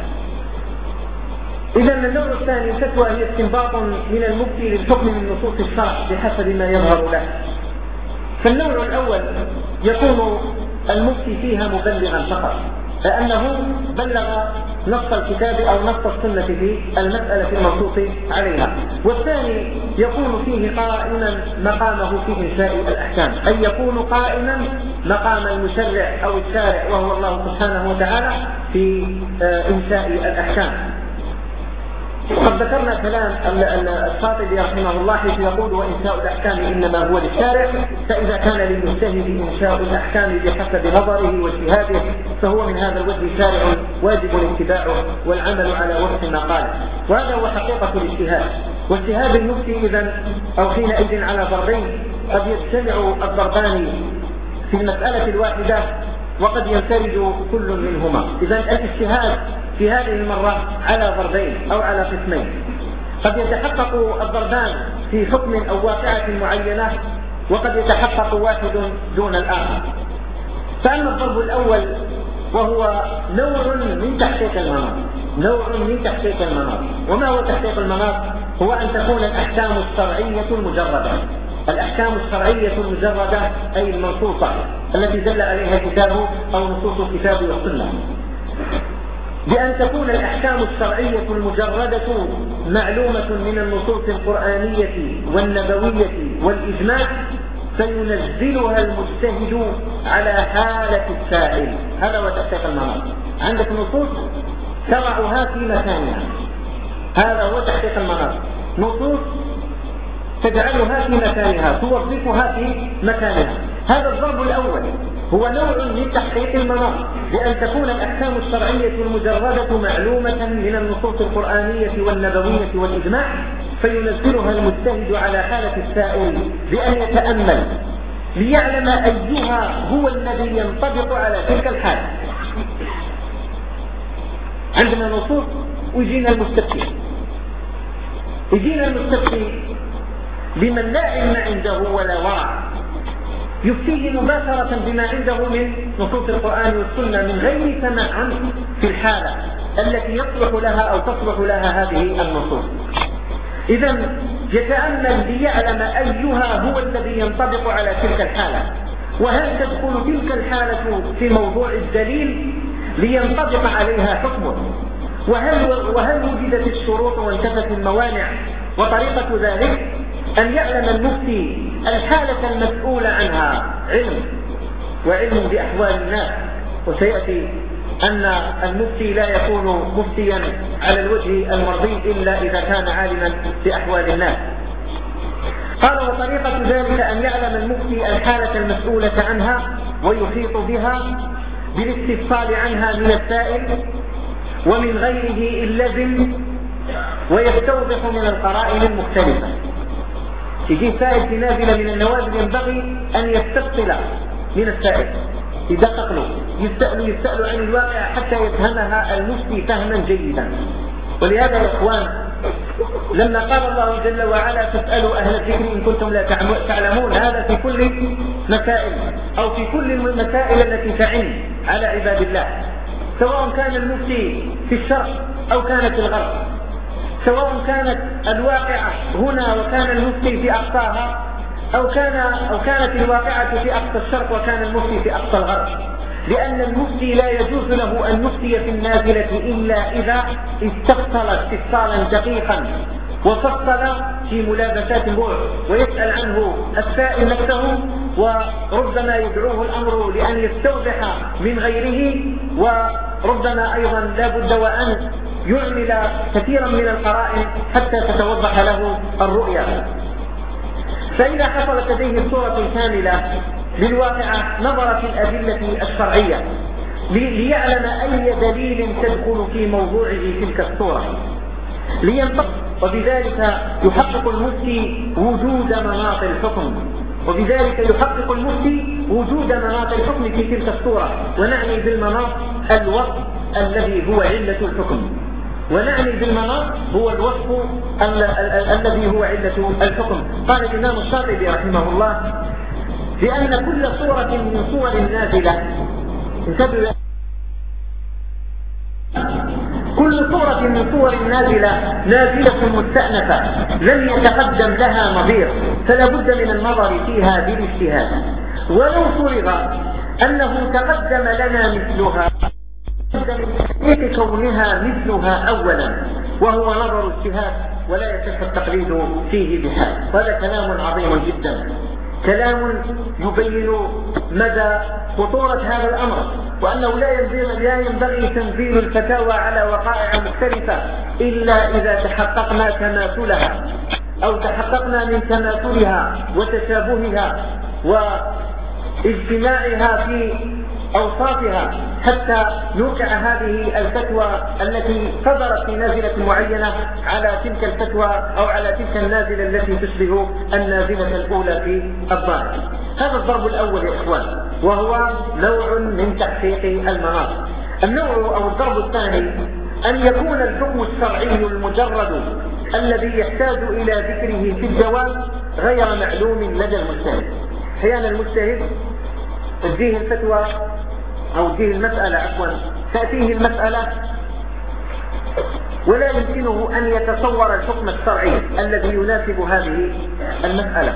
إذا النوع الثاني الفتوى هي استنباط من المفتي للحكم من نصوص الشرع بحسب ما يظهر له. فالنوع الأول يكون المفتي فيها مبلغا فقط، لأنه بلغ نص الكتاب أو نص السنة في المسألة المنصوص عليها. والثاني يكون فيه قائما مقامه في إنشاء الأحكام، أي يكون قائما مقام المشرع أو الشارع وهو الله سبحانه وتعالى في إنشاء الأحكام. وقد ذكرنا كلام الخاطبي رحمه الله حيث يقول وإنشاء الأحكام إنما هو للشارع، فإذا كان للمجتهد إنشاء الأحكام بحسب نظره واجتهاده فهو من هذا الوجه شارع واجب اتباعه والعمل على وفق ما قال. وهذا هو حقيقة الاجتهاد. واجتهاد المفتي إذن أو حينئذ على ضربين، قد يجتمع الضربان في المسألة الواحدة وقد ينفرد كل منهما. إذن الاجتهاد في هذه المرة على ضربين أو على قسمين، قد يتحقق الضربان في حكم أو واقعة معينة وقد يتحقق واحد دون الآخر. فأما الضرب الأول وهو نوع من تحقيق المناط، نوع من تحقيق المناط. وما هو تحقيق المناط؟ هو أن تكون الأحكام الشرعية المجردة، الأحكام الشرعية المجردة أي المنصوصة التي دل عليها الكتاب أو نصوص الكتاب والسنة، بأن تكون الأحكام الشرعية المجردة معلومة من النصوص القرآنية والنبوية والإجماع، فينزلها المجتهد على حالة السائل. هذا هو تحقيق المناط. عندك نصوص تضعها في مكانها، هذا هو تحقيق المناط. نصوص تجعلها في مكانها، توظفها في مكانها. هذا الضرب الأول هو نوع من تحقيق المناط، بأن تكون الأحكام الشرعية المجردة معلومة من النصوص القرآنية والنبوية والإجماع، فينزلها المجتهد على حالة السائل بأن يتأمل ليعلم أيها هو الذي ينطبق على تلك الحالة. عندنا نصوص ويجينا المستفتي، يجينا المستفتي بمن لا علم عنده ولا ورع، يفتيه مباشرة بما عنده من نصوص القرآن والسنة من غير تمعن في الحالة التي يصلح لها أو تصلح لها هذه النصوص. إذن يتأمل ليعلم أيها هو الذي ينطبق على تلك الحالة، وهل تدخل تلك الحالة في موضوع الدليل لينطبق عليها حكمه، وهل, وهل وجدت الشروط وانتفت الموانع؟ وطريقة ذلك أن يعلم المفتي الحالة المسؤولة عنها علم وعلم بأحوال الناس. وسيأتي أن المفتي لا يكون مفتيا على الوجه المرضي إلا إذا كان عالما بأحوال الناس. قال وطريقة ذلك أن يعلم المفتي الحالة المسؤولة عنها ويحيط بها بالاستفصال عنها من السائل ومن غيره اللزم، ويستوضح من القرائن المختلفة. يجي سائل في نازلة من النوازل ينبغي أن يستفصل من السائل، يدقق له، يسأل يسأل عن الواقع حتى يفهمها المفتي فهما جيدا. ولهذا يا إخوان لما قال الله جل وعلا فاسألوا أهل الذكر إن كنتم لا تعلمون، هذا في كل مسائل أو في كل المسائل التي تعن على عباد الله، سواء كان المفتي في الشرق أو كانت الغرب، سواء كانت الواقعة هنا وكان المفتي في أقصاها أو, كان أو كانت الواقعة في أقصى الشرق وكان المفتي في أقصى الغرب. لأن المفتي لا يجوز له أن يفتي في النازلة إلا إذا استفصل استفصالا دقيقا وفصل في ملابسات البعد، ويسأل عنه السائل نفسه، وربما يدعوه الأمر لأن يستوضح من غيره، وربما أيضا لا بد وأن يعمل كثيرا من القرائن حتى تتوضح له الرؤيا. فإذا حصلت لديه الصورة كاملة للواقعة نظر في الأدلة الشرعية ليعلم أي دليل تدخل في موضوعه تلك الصورة لينطق، وبذلك يحقق المفتي وجود مناط الحكم وبذلك يحقق المفتي وجود مناط الحكم في تلك الصورة. ونعني بالمناط الوصف الذي هو علة الحكم، ونعني بالمناط هو الوصف الذي هو علة الحكم. قال الإمام الشاطبي رحمه الله لأن كل صورة من صور النازلة كل صورة من صور النازلة نازلة مستأنفة لم يتقدم لها نظير، فلا بد من النظر فيها بالاجتهاد. ولو فرض أنه تقدم لنا مثلها من كونها مثلها أولا وهو نظر اجتهاد ولا يصح التقليد فيه بحال. هذا كلام عظيم جدا، كلام يبين مدى خطورة هذا الأمر، وأنه لا ينبغي تنزيل الفتاوى على وقائع مختلفة إلا إذا تحققنا تماثلها أو تحققنا من تماثلها وتشابهها واجتماعها في أوصافها حتى نوقع هذه الفتوى التي صدرت في نازلة معينة على تلك الفتوى أو على تلك النازلة التي تشبه النازلة الأولى في الظاهر. هذا الضرب الأول يا إخوان، وهو نوع من تحقيق المناط. النوع أو الضرب الثاني أن يكون الحكم الشرعي المجرد الذي يحتاج إلى ذكره في الجواب غير معلوم لدى المجتهد. أحيانا المجتهد تجيه الفتوى أو تجيه المسألة عفوا تأتيه المسألة ولا يمكنه أن يتصور الحكم الشرعي الذي يناسب هذه المسألة،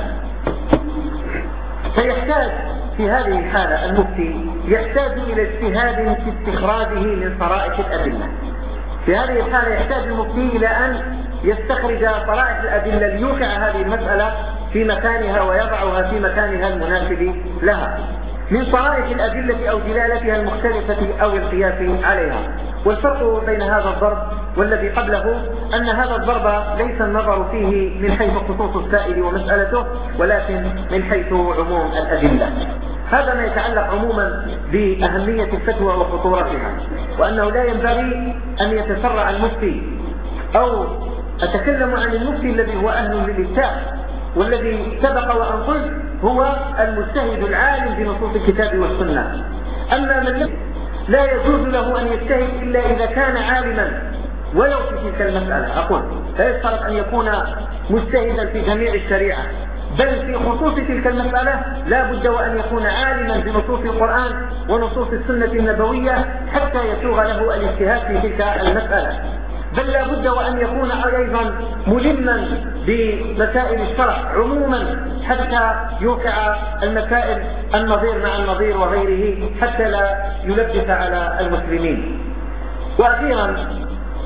فيحتاج في هذه الحالة المفتي يحتاج إلى اجتهاد في استخراجه من طرائق الأدلة. في هذه الحالة يحتاج المفتي إلى أن يستخرج طرائق الأدلة ليوقع هذه المسألة في مكانها ويضعها في مكانها المناسب لها من طرائق الأدلة أو دلالتها المختلفة أو القياس عليها. والفرق بين هذا الضرب والذي قبله أن هذا الضرب ليس النظر فيه من حيث خصوص السائل ومسألته ولكن من حيث عموم الأدلة. هذا ما يتعلق عموما بأهمية الفتوى وخطورتها، وأنه لا ينبغي أن يتسرع المفتي، أو أتكلم عن المفتي الذي هو أهل للإفتاء والذي سبق وأن قلت هو المجتهد العالم بنصوص الكتاب والسنة. أما من لا يجوز له أن يجتهد إلا إذا كان عالما ولو في تلك المسألة، أقول لا يشترط أن يكون مجتهدا في جميع الشريعة، بل في خصوص تلك المسألة لا بد وأن يكون عالما بنصوص القرآن ونصوص السنة النبوية حتى يسوغ له الاجتهاد في تلك المسألة. بل لا بد وأن يكون أيضا ملما بمسائل الشرع عموما حتى يوقع المسائل النظير مع النظير وغيره حتى لا يلبس على المسلمين. وأخيرا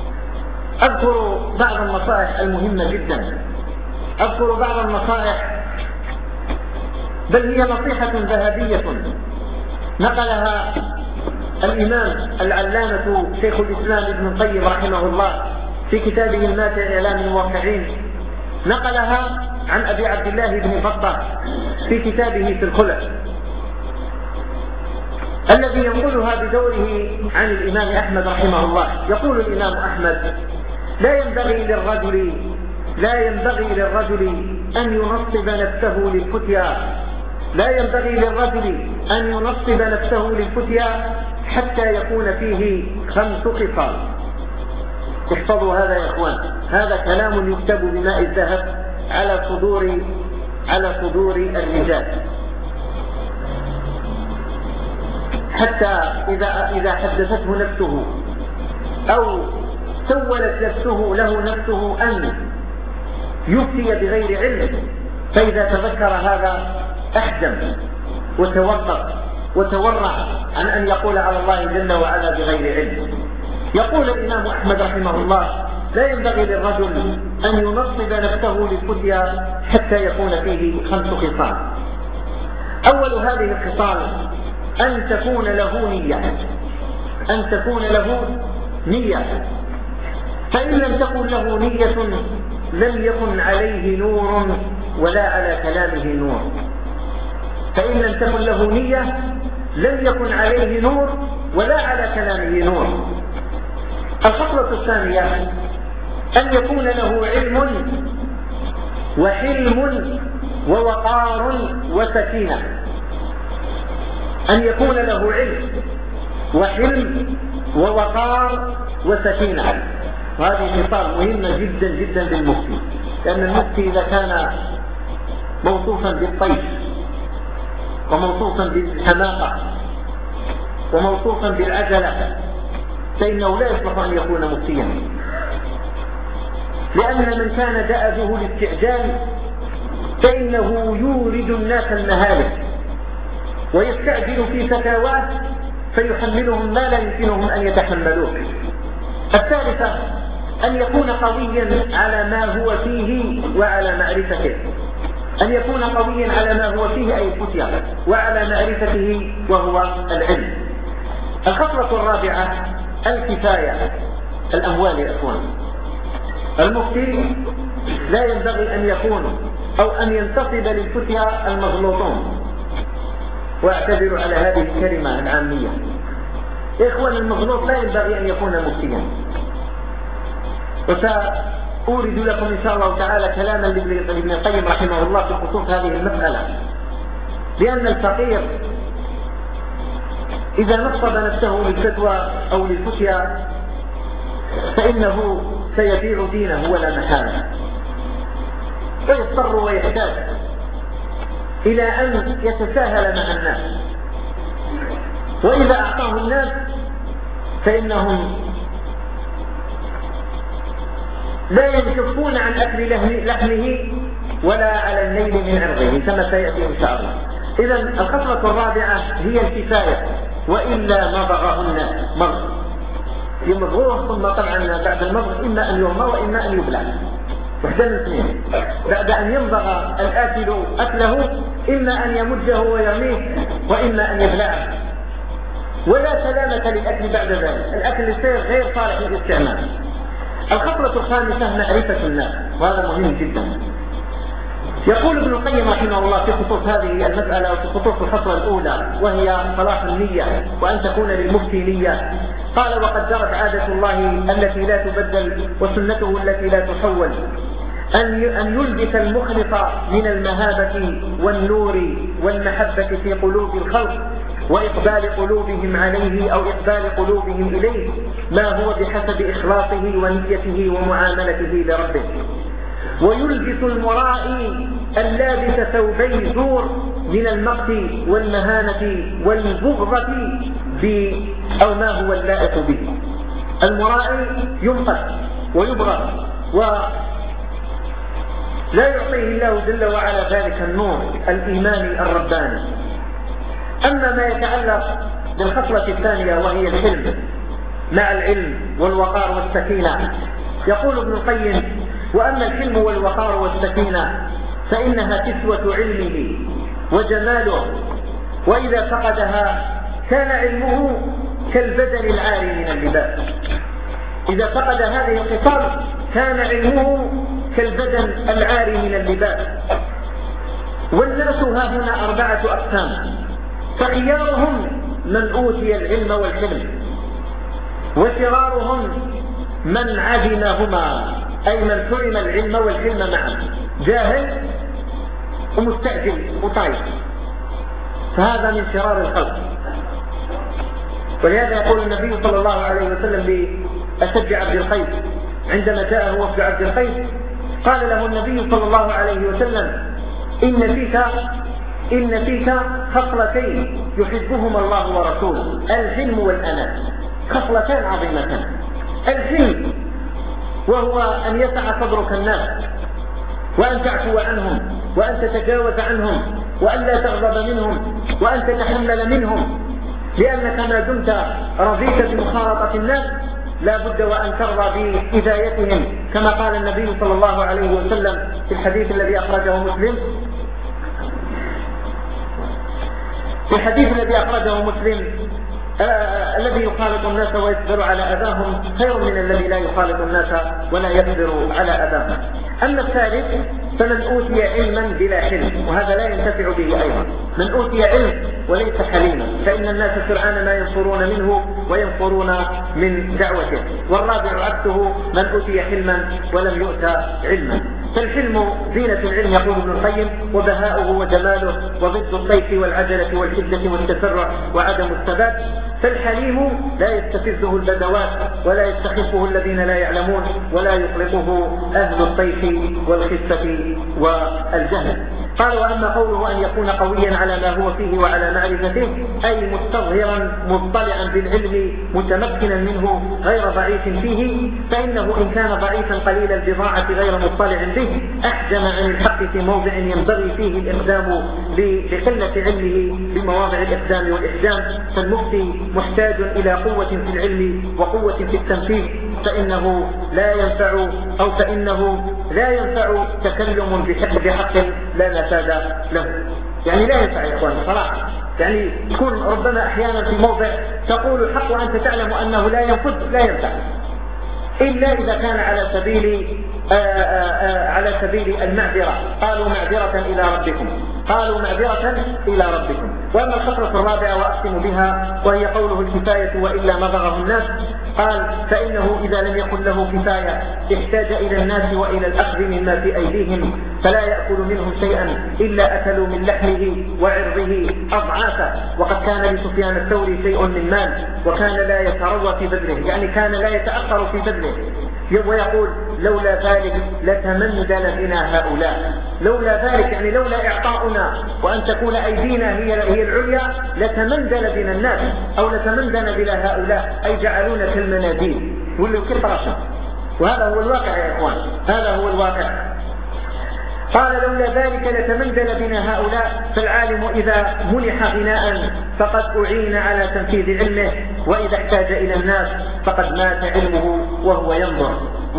أذكر بعض النصائح المهمة جدا، أذكر بعض النصائح بل هي نصيحة ذهبية نقلها الإمام العلامة شيخ الإسلام ابن القيم رحمه الله في كتابه الماتع إعلام الموقعين، نقلها عن أبي عبد الله بن بطة في كتابه في الخلق، الذي ينقلها بدوره عن الإمام أحمد رحمه الله. يقول الإمام أحمد: لا ينبغي للرجل لا ينبغي للرجل أن ينصب نفسه للفتيا لا ينبغي للرجل أن ينصب نفسه للفتيا حتى يكون فيه خمس خصال. احفظوا هذا يا إخوان، هذا كلام يكتب بماء الذهب على صدور على صدور الرجال، حتى إذا إذا حدثته نفسه أو سولت نفسه له نفسه أن يفتي بغير علم، فإذا تذكر هذا أحجم وتوقف وتورع عن أن يقول على الله جل وعلا بغير علم. يقول الإمام أحمد رحمه الله: لا ينبغي للرجل أن ينصب نفسه للفتيا حتى يكون فيه خمس خصال. أول هذه الخصال أن تكون له نية أن تكون له نية فإن لم تكن له نية لم يكن عليه نور ولا على كلامه نور فإن لم تكن له نية لم يكن عليه نور ولا على كلامه نور. الخطوة الثانية أن يكون له علم وحلم ووقار وسكينة. أن يكون له علم وحلم ووقار وسكينة، وهذه خصال مهمة جدا جدا للمفتي، لأن المفتي إذا كان موصوفا بالطيش وموصوفا بالحماقة وموصوفا بالعجلة فإنه لا يصلح أن يكون مفتيا، لأن من كان دأبه الاستعجال فإنه يورد الناس المهالك ويستعجل في فتاواه فيحملهم ما لا يمكنهم أن يتحملوه. الثالثة أن يكون قويا على ما هو فيه وعلى معرفته أن يكون قويا على ما هو فيه أي الفتيا وعلى معرفته وهو العلم. الخطوة الرابعة الكفاية. الأموال يا إخوان، المفتي لا ينبغي أن يكون أو أن ينتصب للفتيا المغلوطون، واعتبروا على هذه الكلمة العامية. إخوان، المغلوط لا ينبغي أن يكون مفتيا، وسأورد لكم إن شاء الله تعالى كلاما لابن القيم رحمه الله في خصوص هذه المسألة، لأن الفقير إذا نصب نفسه للفتوى أو للفتيا فإنه سيبيع دينه ولا محالة، ويضطر ويحتاج إلى أن يتساهل مع الناس، وإذا أعطاه الناس فإنهم لا ينكفون عن أكل لحمه ولا على النيل من عرضه كما سيأتي إن شاء الله. إذن الخطوة الرابعة هي الكفاية، وإلا مضغه الناس مضغ يمضغوه، ثم طبعا بعد المضغ إما أن يرمى وإما أن يبلع، وحدة من اثنين. بعد أن يمضغ الآكل أكله إما أن يمجه ويرميه وإما أن يبلعه، ولا سلامة للأكل بعد ذلك، الأكل يصير غير صالح للاستعمال. الخطوة الخامسة معرفة الناس، وهذا مهم جدا. يقول ابن القيم رحمه الله في خصوص هذه المسألة وفي خصوص الخطوة الأولى وهي صلاح النية وأن تكون للمفتي نية، قال: وقد جرت عادة الله التي لا تبدل وسنته التي لا تحول أن يلبس المخلص من المهابة والنور والمحبة في قلوب الخلق وإقبال قلوبهم عليه أو إقبال قلوبهم إليه ما هو بحسب إخلاصه ونيته ومعاملته لربه، ويلبس المرائي اللابس ثوبي زور من المقت والمهانة والبغضة أو ما هو اللائق به. المرائي يمقت ويبغض ولا يعطيه الله جل وعلا ذلك النور الإيماني الرباني. أما ما يتعلق بالخطوة الثانية وهي الحلم مع العلم والوقار والسكينة، يقول ابن القيم: وأما الحلم والوقار والسكينة فإنها كسوة علمه وجماله، وإذا فقدها كان علمه كالبدن العاري من اللباس. إذا فقد هذه الخصال كان علمه كالبدن العاري من اللباس. والناس ها هنا أربعة أقسام: فخيارهم من أوتي العلم والحلم، وشرارهم من عدمهما، أي من حرم العلم والحلم معا، جاهل ومستعجل وطايف، فهذا من شرار الخلق. ولهذا يقول النبي صلى الله عليه وسلم لأشج عبد القيس عندما جاءه وفد عبد القيس، قال له النبي صلى الله عليه وسلم: إن فيك إن فيك خصلتين يحبهما الله ورسوله، الحلم والأناة، خصلتان عظيمتان. الحلم وهو أن يسع صدرك الناس، وأن تعفو عنهم، وأن تتجاوز عنهم، وأن لا تغضب منهم، وأن تتحمل منهم، لأنك ما دمت رضيت بمخالطة الناس لا بد وأن ترضى بإذايتهم، كما قال النبي صلى الله عليه وسلم في الحديث الذي أخرجه مسلم في الحديث الذي أخرجه مسلم آه الذي يخالط الناس ويصبر على أذاهم خير من الذي لا يخالط الناس ولا يصبر على أذاهم. أما الثالث فمن أوتي علما بلا حلم، وهذا لا ينتفع به أيضا. من أوتي علم وليس حليما فإن الناس سرعان ما ينفرون منه وينفرون من دعوته. والرابع عكسه من أوتي حلما ولم يؤت علما. فالحلم زينة العلم يقول ابن القيم، وبهاؤه وجماله، وضد الطيف والعجلة والشدة والتسرع وعدم الثبات. فالحليم لا يستفزه البدوات ولا يستخفه الذين لا يعلمون ولا يطلقه أهل الطيف والخفة والجهل. قال: وأما قوله أن يكون قويا على ما هو فيه وعلى معرفته، أي مستظهرا مطلعا بالعلم متمكنا منه غير ضعيف فيه، فإنه إن كان ضعيفا قليل البضاعة غير مطلع به أحجم عن الحق في موضع ينبغي فيه الإقدام لقلة علمه بمواضع الإقدام والإحجام. فالمفتي محتاج إلى قوة في العلم وقوة في التنفيذ، فإنه لا ينفع أو فإنه لا ينفع تكلم بحق بحق لا نفاذ له. يعني لا ينفع يا إخوان صراحة. يعني تكون ربما أحيانا في موضع تقول الحق وأنت تعلم أنه لا ينفذ، لا ينفع إلا إذا كان على سبيل آآ آآ على سبيل المعذرة. قالوا معذرة إلى ربكم قالوا معذرة إلى ربكم. وأما الخطرة الرابعة وأختم بها، وهي قوله الكفاية وإلا مضغه الناس، قال: فإنه إذا لم يكن له كفاية احتاج إلى الناس وإلى الأخذ مما في أيديهم، فلا يأكل منهم شيئا إلا أكلوا من لحمه وعرضه أضعافا. وقد كان لسفيان الثوري شيء من مال وكان لا يتروى في بذله، يعني كان لا يتأخر في بذله. ويقول: لولا ذلك لتمندل بنا هؤلاء. لولا ذلك يعني لولا إعطاؤنا وأن تكون أيدينا هي هي العليا لتمندل بنا الناس، أو لتمندل بنا هؤلاء، أي جعلونا كالمناديل ولو كفرشا. وهذا هو الواقع يا إخوان، هذا هو الواقع. قال: لولا ذلك لتمندل بنا هؤلاء. فالعالم إذا منح غناء فقد أعين على تنفيذ علمه، وإذا احتاج إلى الناس فقد مات علمه وهو ينظر.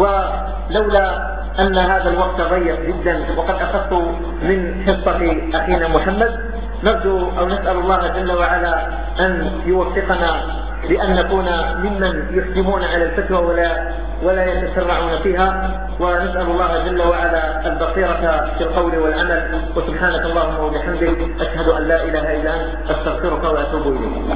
ولولا أن هذا الوقت ضيق جدا وقد أخذت من حصة أخينا محمد، نرجو أو نسأل الله جل وعلا أن يوفقنا لأن نكون ممن يحكمون على الفتوى ولا ولا يتسرعون فيها، ونسأل الله جل وعلا البصيرة في القول والعمل. وسبحانك اللهم وبحمدك أشهد أن لا إله إلا أنت أستغفرك وأتوب إليك.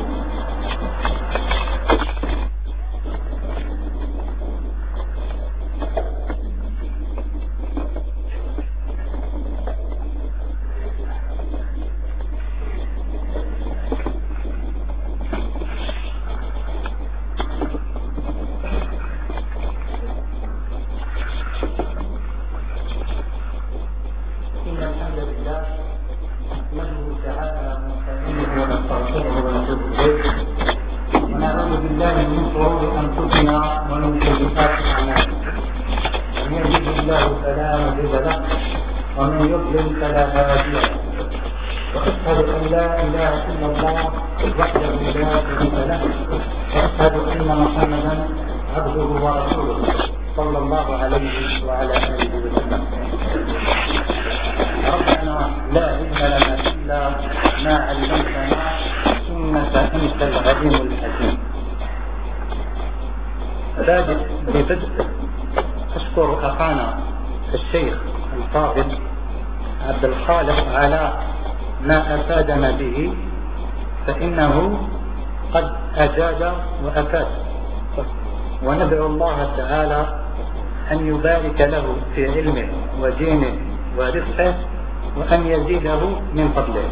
وأشهد أن محمدا عبده ورسوله صلى الله عليه وعلى آله وسلم. ربنا لا علم لنا إلا ما علمتنا إنك أنت العليم الحكيم. بادئ ببدء أشكر أخانا الشيخ الفاضل عبد الخالق على ما أفادنا به، فإنه قد أجاد وأفاد، وندعو الله تعالى أن يبارك له في علمه ودينه ورزقه وأن يزيده من فضله.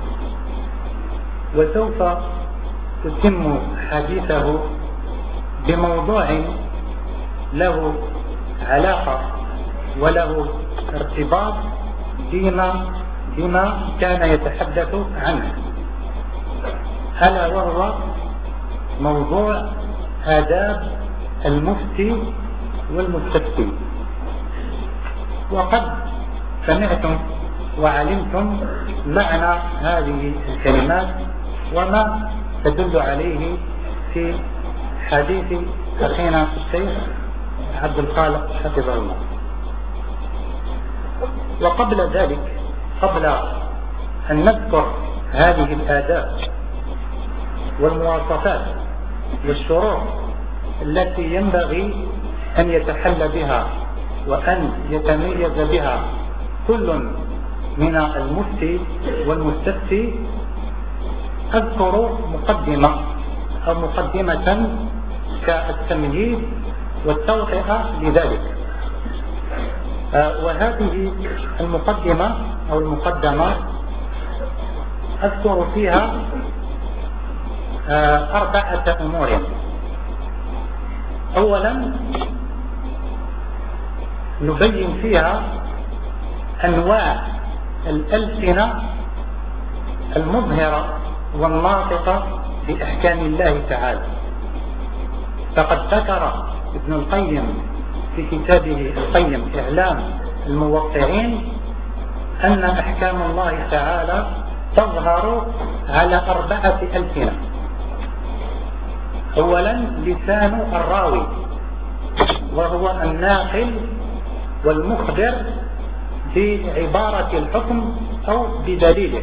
وسوف أتم حديثه بموضوع له علاقة وله ارتباط بما بما كان يتحدث عنه، ألا وهو موضوع آداب المفتي والمستفتي. وقد سمعتم وعلمتم معنى هذه الكلمات وما تدل عليه في حديث أخينا الشيخ عبد الخالق حفظه الله. وقبل ذلك، قبل أن نذكر هذه الآداب والمواصفات والشروط التي ينبغي أن يتحلى بها وأن يتميز بها كل من المفتي والمستفتي، أذكر مقدمة أو مقدمة كالتمهيد والتوطئة لذلك. وهذه المقدمة أو المقدمة أذكر فيها أربعة أمور. أولا نبين فيها أنواع الألسنة المظهرة والناطقة بأحكام الله تعالى. فقد ذكر ابن القيم في كتابه القيم إعلام الموقعين أن أحكام الله تعالى تظهر على أربعة ألسنة. أولا لسان الراوي، وهو الناقل والمخبر بعبارة الحكم أو بدليله.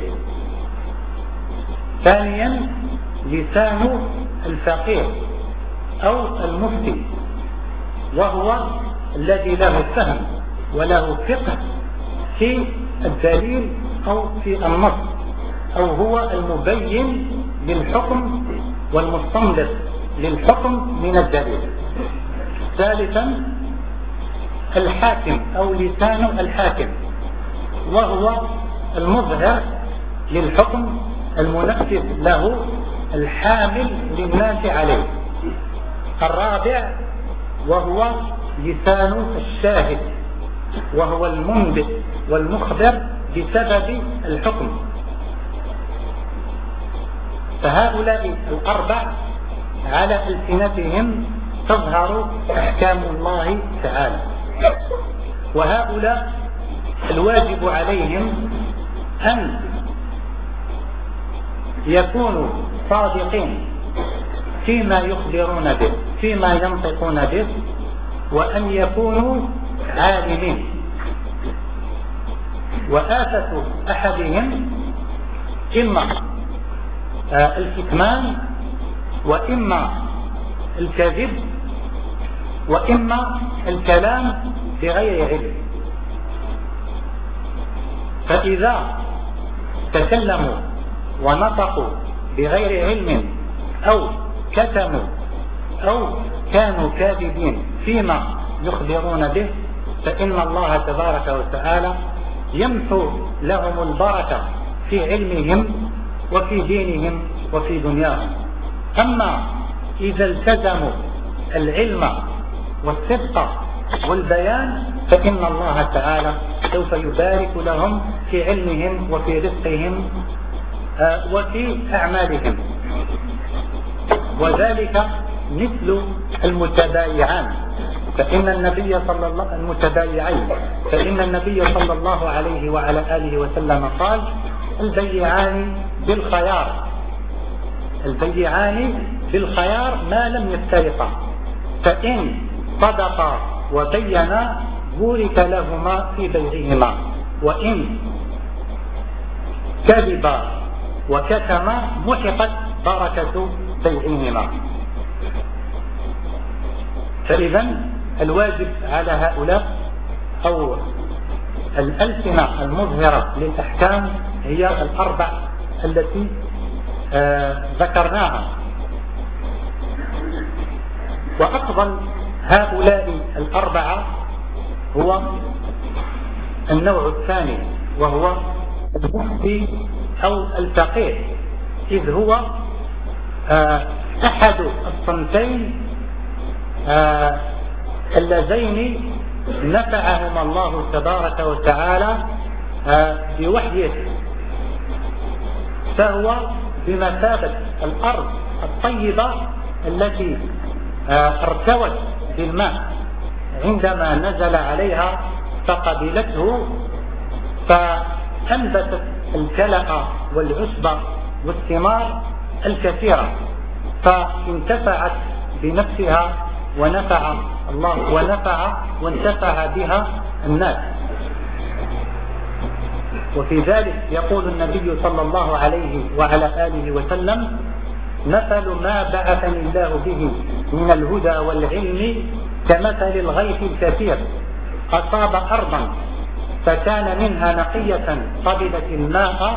ثانيا لسان الفقيه أو المفتي، وهو الذي له فهم وله فقه في الدليل أو في النص، أو هو المبين للحكم والمستنبط للحكم من الدليل. ثالثا الحاكم أو لسان الحاكم، وهو المظهر للحكم المنفذ له الحامل للناس عليه. الرابع وهو لسان الشاهد، وهو المنبت والمخبر بسبب الحكم. فهؤلاء الأربع على ألسنتهم تظهر أحكام الله تعالى، وهؤلاء الواجب عليهم أن يكونوا صادقين فيما يخبرون به، فيما ينطقون به، وأن يكونوا عالمين. وآفة أحدهم إما الكتمان، وإما الكذب، وإما الكلام بغير علم. فإذا تكلموا ونطقوا بغير علم أو كتموا أو كانوا كاذبين فيما يخبرون به، فإن الله تبارك وتعالى يمحو لهم البركة في علمهم وفي دينهم وفي دنياهم. أما إذا التزموا العلم والصدق والبيان، فإن الله تعالى سوف يبارك لهم في علمهم وفي رزقهم وفي أعمالهم. وذلك مثل المتبايعان، فإن النبي صلى الله المتبايعين فإن النبي صلى الله عليه وعلى آله وسلم قال: البيعان بالخيار البيعان بالخيار ما لم يفترقا، فإن صدقا وبين بورك لهما في بيعهما، وإن كذبا وكتما محقت بركة بيعهما. فإذا الواجب على هؤلاء أو الألسنة المظهرة للأحكام هي الأربع التي آه ذكرناها. وأفضل هؤلاء الأربعة هو النوع الثاني، وهو المفتي أو الفقيه، إذ هو آه أحد الصنفين آه اللذين نفعهما الله تبارك وتعالى آه بوحيه، فهو بمثابة الأرض الطيبة التي آه ارتوت بالماء عندما نزل عليها فقبلته فأنبتت الكلأ والعشب والثمار الكثيرة، فانتفعت بنفسها ونفع الله ونفع وانتفع بها الناس. وفي ذلك يقول النبي صلى الله عليه وعلى آله وسلم: مثل ما بعثني الله به من الهدى والعلم كمثل الغيث الكثير أصاب أرضا فكان منها نقية قبلت الماء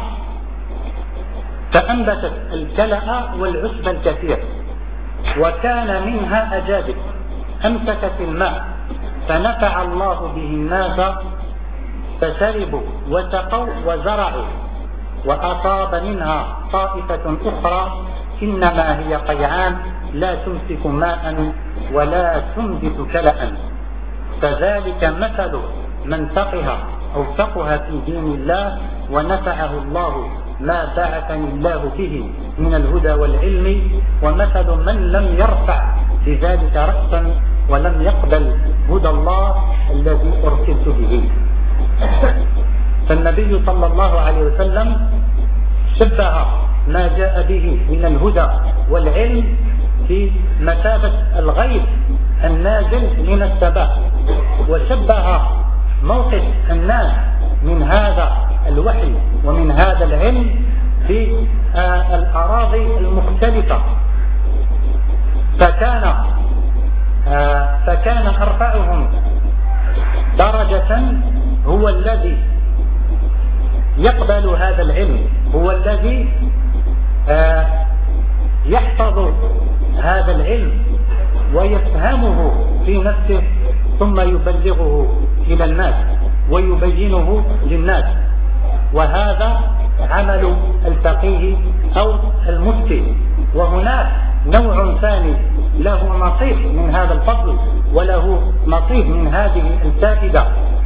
فأنبتت الكلأ والعشب الكثير، وكان منها أجادب أمسكت الماء فنفع الله به الناس فشربوا وسقوا وزرعوا، وأصاب منها طائفة أخرى إنما هي قيعان لا تمسك ماء ولا تنبت كلأ. فذلك مثل من فقه أو فقه في دين الله ونفعه الله ما بعثني الله به من الهدى والعلم، ومثل من لم يرفع بذلك رأسا ولم يقبل هدى الله الذي أرسلت به. فالنبي صلى الله عليه وسلم شبه ما جاء به من الهدى والعلم في مثابة الغيث النازل من السماء، وشبه موقف الناس من هذا الوحي ومن هذا العلم في آه الأراضي المختلفة، فكان آه فكان أرفعهم درجة هو الذي يقبل هذا العلم، هو الذي آه يحفظ هذا العلم ويفهمه في نفسه ثم يبلغه إلى الناس ويبينه للناس. وهذا عمل الفقيه أو المفتي. وهناك نوع ثاني له نصيب من هذا الفضل وله نصيب من هذه الفائدة،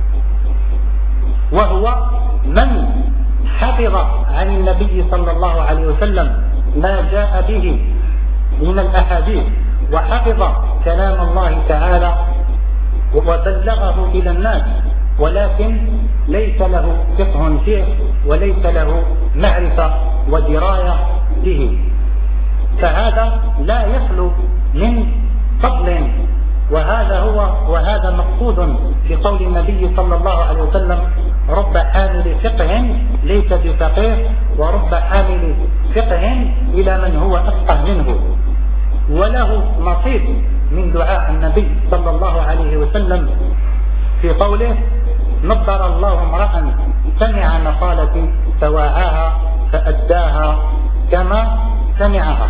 وهو من حفظ عن النبي صلى الله عليه وسلم ما جاء به من الأحاديث، وحفظ كلام الله تعالى وبلغه إلى الناس، ولكن ليس له فقه فيه وليس له معرفة ودراية به، فهذا لا يخلو من فضل. وهذا هو وهذا مقصود في قول النبي صلى الله عليه وسلم: رب حامل فقه ليس بفقيه، ورب حامل فقه إلى من هو أفقه منه. وله نصيب من دعاء النبي صلى الله عليه وسلم في قوله: نضر الله امرأ سمع مقالتي فوعاها فأداها كما سمعها.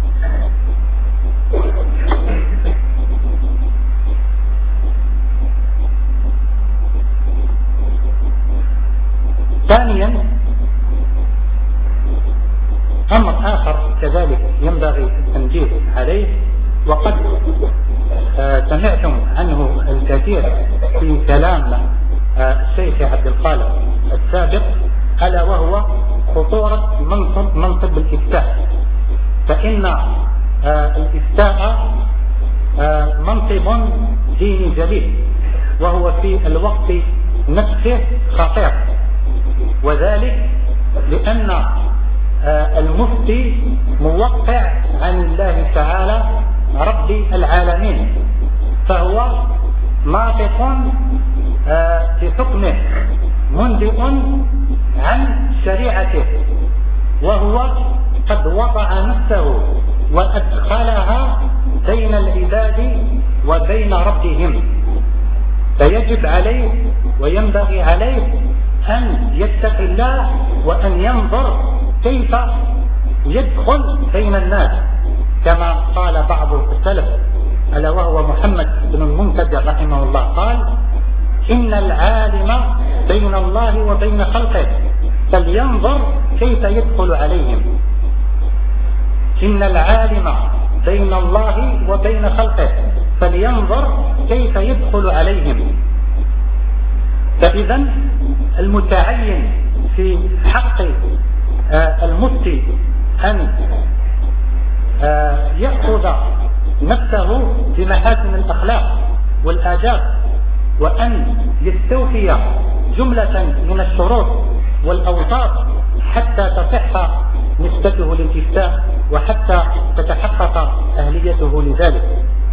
ثانيا، أمر آخر كذلك ينبغي التنبيه عليه، وقد آه سمعتم عنه الكثير في كلام آه الشيخ عبد الخالق السابق، ألا وهو خطورة منصب منصب الإفتاء. فإن آه الإفتاء آه منصب ديني جليل، وهو في الوقت نفسه خطير، وذلك لأن آه المفتي موقع عن الله تعالى رب العالمين، فهو ناطق في حكمه منبئ عن شريعته، وهو قد وضع نفسه وأدخلها بين العباد وبين ربهم، فيجب عليه وينبغي عليه أن يتقي الله وأن ينظر كيف يدخل بين الناس، كما قال بعض السلف ألا وهو محمد بن المنكدر رحمه الله قال: إن العالم بين الله وبين خلقه فلينظر كيف يدخل عليهم. إن العالم بين الله وبين خلقه فلينظر كيف يدخل عليهم. فإذا المتعين في حق المفتي أن يأخذ نفسه بمحاسن الأخلاق والآداب، وأن يستوفي جملة من الشروط والأوصاف حتى تصح نسبته للإفتاء وحتى تتحقق أهليته لذلك.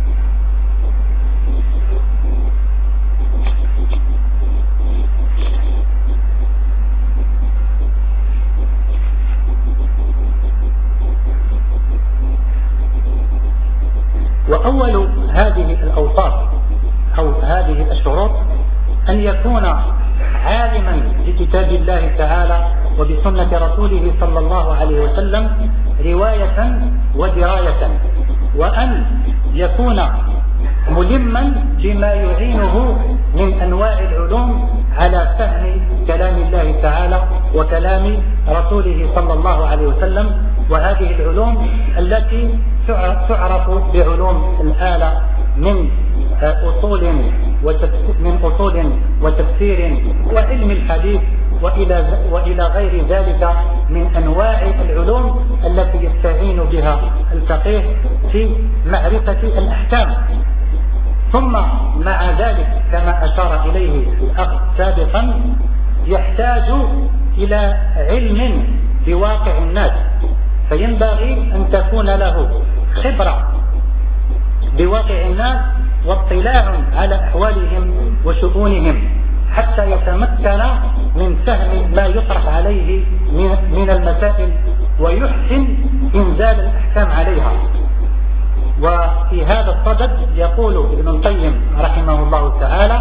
وأول هذه الأوصاف أو هذه الشروط أن يكون عالما بكتاب الله تعالى وبسنة رسوله صلى الله عليه وسلم رواية ودراية، وأن يكون ملما بما يعينه من أنواع العلوم على فهم كلام الله تعالى وكلام رسوله صلى الله عليه وسلم، وهذه العلوم التي تعرف بعلوم الآلة من أصول من أصول وتفسير وعلم الحديث وإلى وإلى غير ذلك من أنواع العلوم التي يستعين بها الفقيه في معرفة الأحكام. ثم مع ذلك كما أشار إليه الأخ سابقا يحتاج إلى علم بواقع الناس، فينبغي أن تكون له خبرة بواقع الناس واطلاع على أحوالهم وشؤونهم حتى يتمكن من فهم ما يطرح عليه من المسائل ويحسن إنزال الأحكام عليها. وفي هذا الصدد يقول ابن القيم رحمه الله تعالى: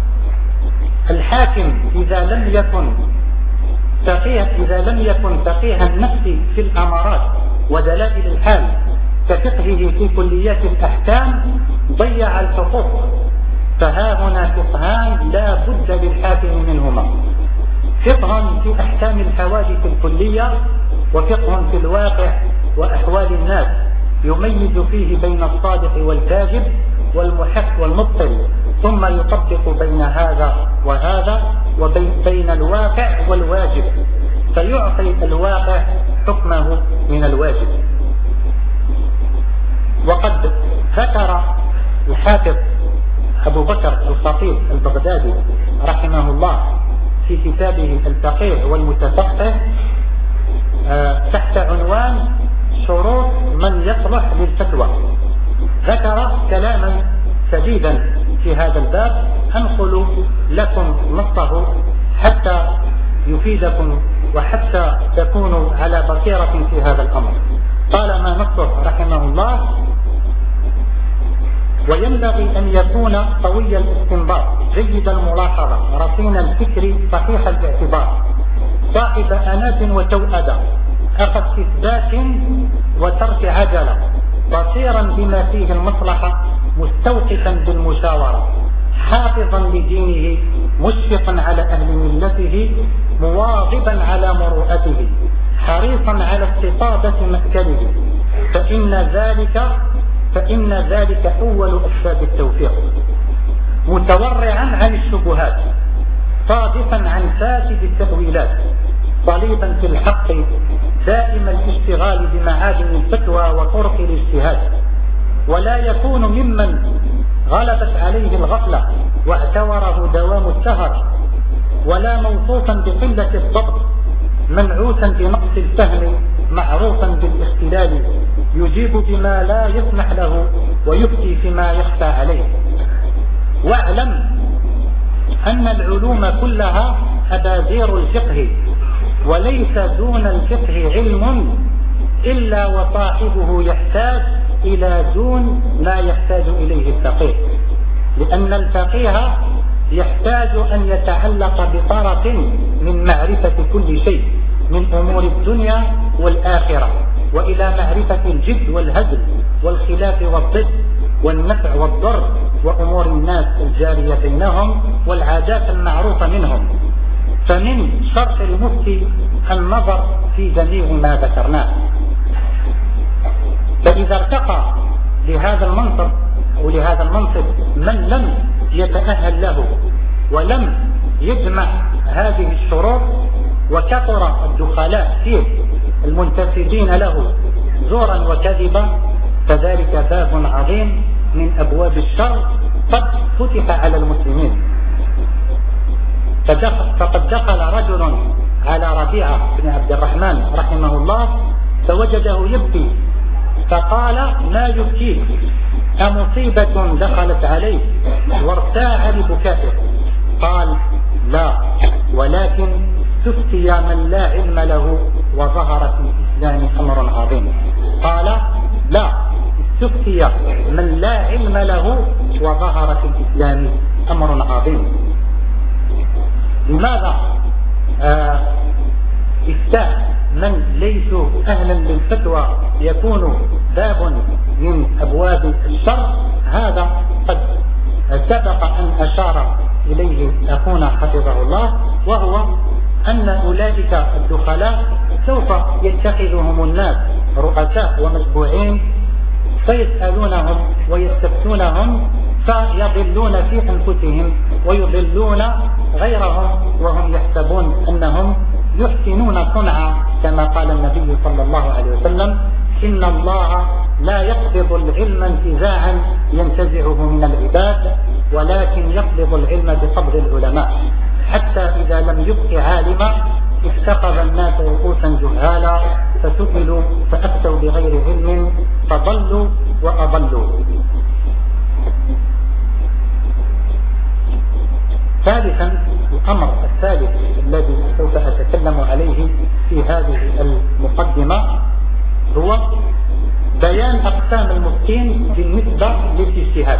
الحاكم إذا لم يكن فقيه إذا لم يكن فقيه النفس في الأمارات ودلائل الحال كفقهه في كليات الأحكام ضيع الحقوق، فها هنا فقهان لا بد للحاكم منهما: فقه في أحكام الحوادث الكلية، وفقه في الواقع وأحوال الناس يميز فيه بين الصادق والكاذب والمحق والمبطل، ثم يطبق بين هذا وهذا وبين الواقع والواجب فيعطي الواقع حكمه من الواجب. وقد ذكر الحافظ أبو بكر الخطيب البغدادي رحمه الله في كتابه الفقيه والمتفقه تحت عنوان شروط من يصلح للفتوى، ذكر كلاما سديدا في هذا الباب، أنقل لكم نصه حتى يفيدكم وحتى تكونوا على بصيرة في هذا الأمر. قال ما نصه رحمه الله: وينبغي أن يكون قوي الاستنباط جيد الملاحظة رصين الفكر صحيح الاعتبار صاحب أنات وتوأدة أخذ إثبات وترك عجلة بصيرا بما فيه المصلحة مستوقفا بالمشاورة حافظا لدينه مشفقا على أهل ملته مواظبا على مروءته حريصا على استطابة مأكله، فإن ذلك فإن ذلك أول أسباب التوفيق، متورعا عن الشبهات صادفا عن فاسد التأويلات صليبا في الحق دائم الاشتغال بمعادن الفتوى وطرق الاجتهاد، ولا يكون ممن غلبت عليه الغفلة واعتوره دوام السهر، ولا موصوفا بقلة الضبط منعوتا بنقص الفهم معروفا بالاختلال يجيب بما لا يسمح له ويفتي فيما يخفى عليه. واعلم أن العلوم كلها أبازير الفقه، وليس دون الفقه علم إلا وصاحبه يحتاج إلى دون ما يحتاج إليه الفقيه، لأن الفقيه يحتاج أن يتعلق بطرف من معرفة كل شيء من أمور الدنيا والآخرة، وإلى معرفة الجد والهزل والخلاف والضد والنفع والضر وأمور الناس الجارية بينهم والعادات المعروفة منهم. فمن شرط المفتي النظر في جميع ما ذكرناه. فإذا ارتقى لهذا المنصب أو لهذا المنصب من لم يتأهل له ولم يجمع هذه الشروط، وكثر الدخلاء فيه المنتسبين له زورا وكذبا، فذلك باب عظيم من أبواب الشر قد فتح على المسلمين. فقد دخل رجل على ربيعة بن عبد الرحمن رحمه الله فوجده يبكي، فقال: ما يبكيك؟ أمصيبة دخلت عليك؟ وارتاع لبكائه. قال: لا، ولكن تفتي من لا علم له وظهر في الإسلام أمر عظيم. قال: لا، تفتي من لا علم له وظهر في الإسلام أمر عظيم. لماذا آه إفتاء من ليسوا أهلا للفتوى يكون باب من أبواب الشر؟ هذا قد سبق أن أشار إليه أخونا حفظه الله، وهو أن أولئك الدخلاء سوف يتخذهم الناس رؤساء ومتبوعين، فيسألونهم ويستفتونهم فيضلون في أنفسهم ويضلون غيرهم، وهم يحسبون أنهم يحسنون صنعا، كما قال النبي صلى الله عليه وسلم: إن الله لا يقبض العلم انتزاعا ينتزعه من العباد، ولكن يقبض العلم بقبض العلماء، حتى إذا لم يبق عالما اتخذ الناس رؤوسا جهالا فسئلوا فأفتوا بغير علم فضلوا وأضلوا. ثالثا، الأمر الثالث الذي سوف أتكلم عليه في هذه المقدمة هو بيان أقسام المفتين بالنسبة للاجتهاد.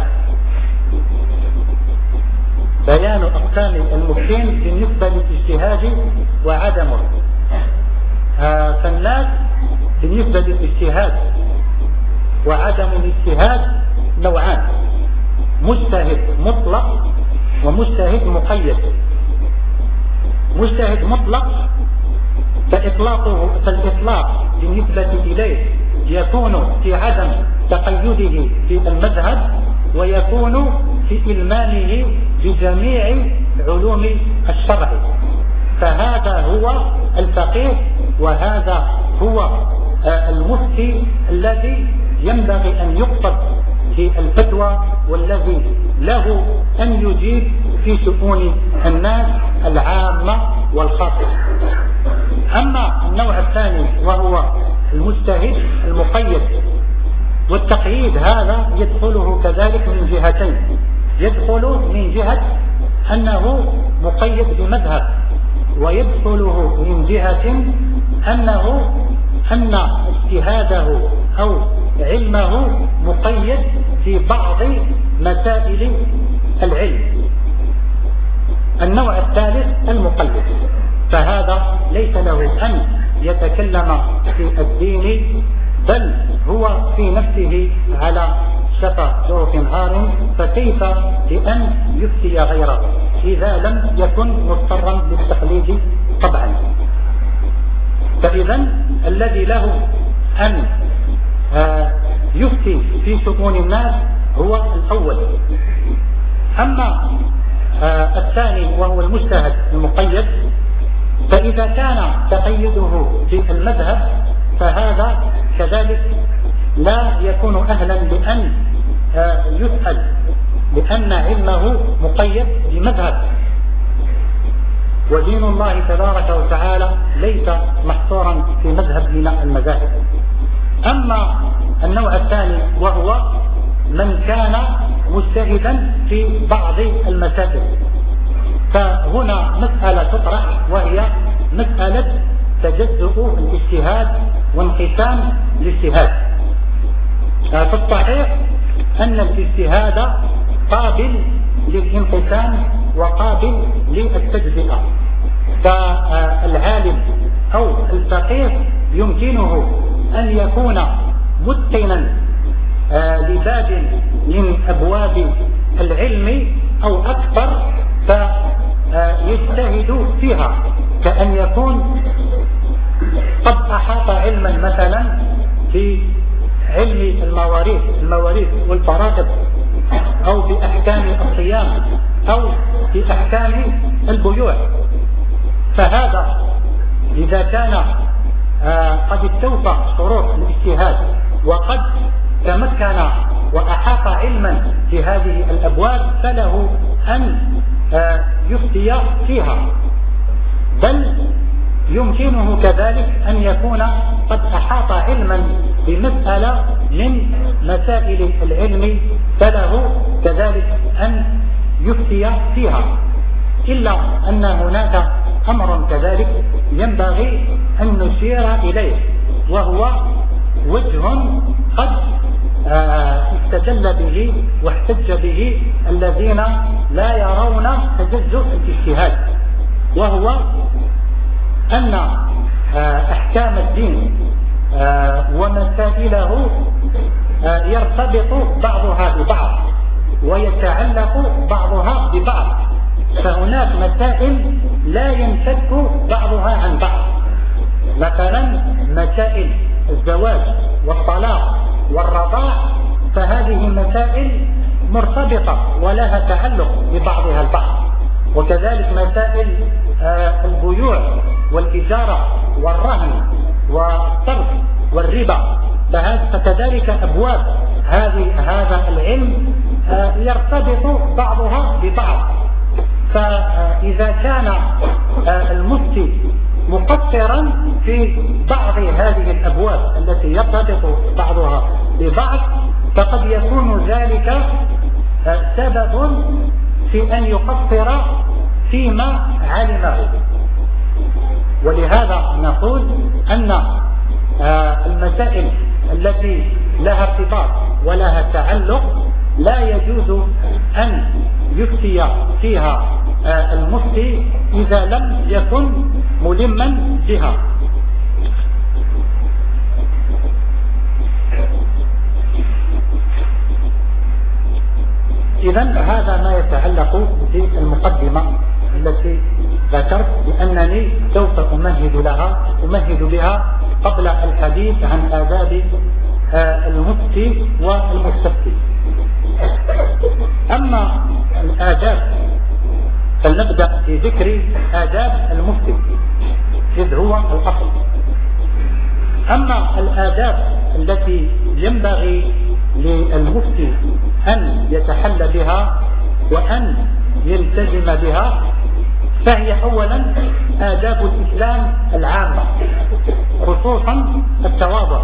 بيان أقسام المفتين بالنسبة للاجتهاد وعدمه. آه فالناس بالنسبة للاجتهاد وعدم الاجتهاد نوعان: مجتهد مطلق ومجتهد مقيد. مجتهد مطلق فإطلاقه فالإطلاق بالنسبة إليه يكون في عدم تقيده في المذهب، ويكون في إلمامه بجميع علوم الشرع. فهذا هو الفقيه، وهذا هو المفتي الذي ينبغي أن يقصد في الفتوى، والذي له أن يجيب في شؤون الناس العامة والخاصة. أما النوع الثاني وهو المجتهد المقيد، والتقييد هذا يدخله كذلك من جهتين: يدخل من جهة أنه مقيد بمذهب، ويدخله من جهة أنه أن اجتهاده أو علمه مقيد في بعض مسائل العلم. النوع الثالث المقيد، فهذا ليس له أن يتكلم في الدين، بل هو في نفسه على شفا جرف هار، فكيف بأن يفتي غيره إذا لم يكن مضطرا بالتقليد طبعا. فإذا الذي له أن يفتي في شؤون الناس هو الأول. أما الثاني وهو المجتهد المقيد، فإذا كان تقيده في المذهب فهذا كذلك لا يكون أهلا بأن يسأل، لأن علمه مقيد بمذهب، ودين الله تبارك وتعالى ليس محصورا في مذهب من المذاهب. أما النوع الثاني وهو من كان مجتهدا في بعض المسائل. فهنا مسألة تطرح وهي مسألة تجزؤ الاجتهاد وانقسام الاجتهاد. في الصحيح أن الاجتهاد قابل للانقسام وقابل للتجزئة. فالعالم أو الفقيه يمكنه أن يكون متقنا لباب من أبواب العلم أو أكثر فيجتهد فيها، كأن يكون قد أحاط علما مثلا في علم المواريث المواريث والفرائض، أو بأحكام الصيام، أو بأحكام البيوع. فهذا إذا كان قد استوفى شروط الاجتهاد وقد تمكن وأحاط علما في هذه الأبواب فله أن يفتي فيها، بل يمكنه كذلك أن يكون قد أحاط علما بمسألة من مسائل العلم فله كذلك أن يفتي فيها. إلا أن هناك أمر كذلك ينبغي أن نشير إليه، وهو وجه قد استدل به واحتج به الذين لا يرون تجزؤ الاجتهاد، وهو أن أحكام الدين ومسائله يرتبط بعضها ببعض ويتعلق بعضها ببعض. فهناك مسائل لا ينفك بعضها عن بعض، مثلا مسائل الزواج والطلاق والرضاع، فهذه مسائل مرتبطة ولها تعلق ببعضها البعض. وكذلك مسائل البيوع والإجارة والرهن والصرف والربا، فكذلك أبواب هذه هذا العلم يرتبط بعضها ببعض. فإذا كان المفتي مقصرا في بعض هذه الأبواب التي يرتبط بعضها ببعض، فقد يكون ذلك سبب في أن يقصر فيما علمه. ولهذا نقول أن المسائل التي لها ارتباط ولها تعلق لا يجوز أن يفتي فيها المفتي إذا لم يكن ملما بها. إذن هذا ما يتعلق بالمقدمة التي ذكرت، لأنني سوف أمهد لها أمهد بها قبل الحديث عن آداب المفتي والمستفتي. أما الآداب فلنبدأ في ذكر آداب المفتي إذ هو الأصل. أما الآداب التي ينبغي للمفتي أن يتحلى بها وأن يلتزم بها، فهي أولا آداب الإسلام العامة، خصوصا التواضع.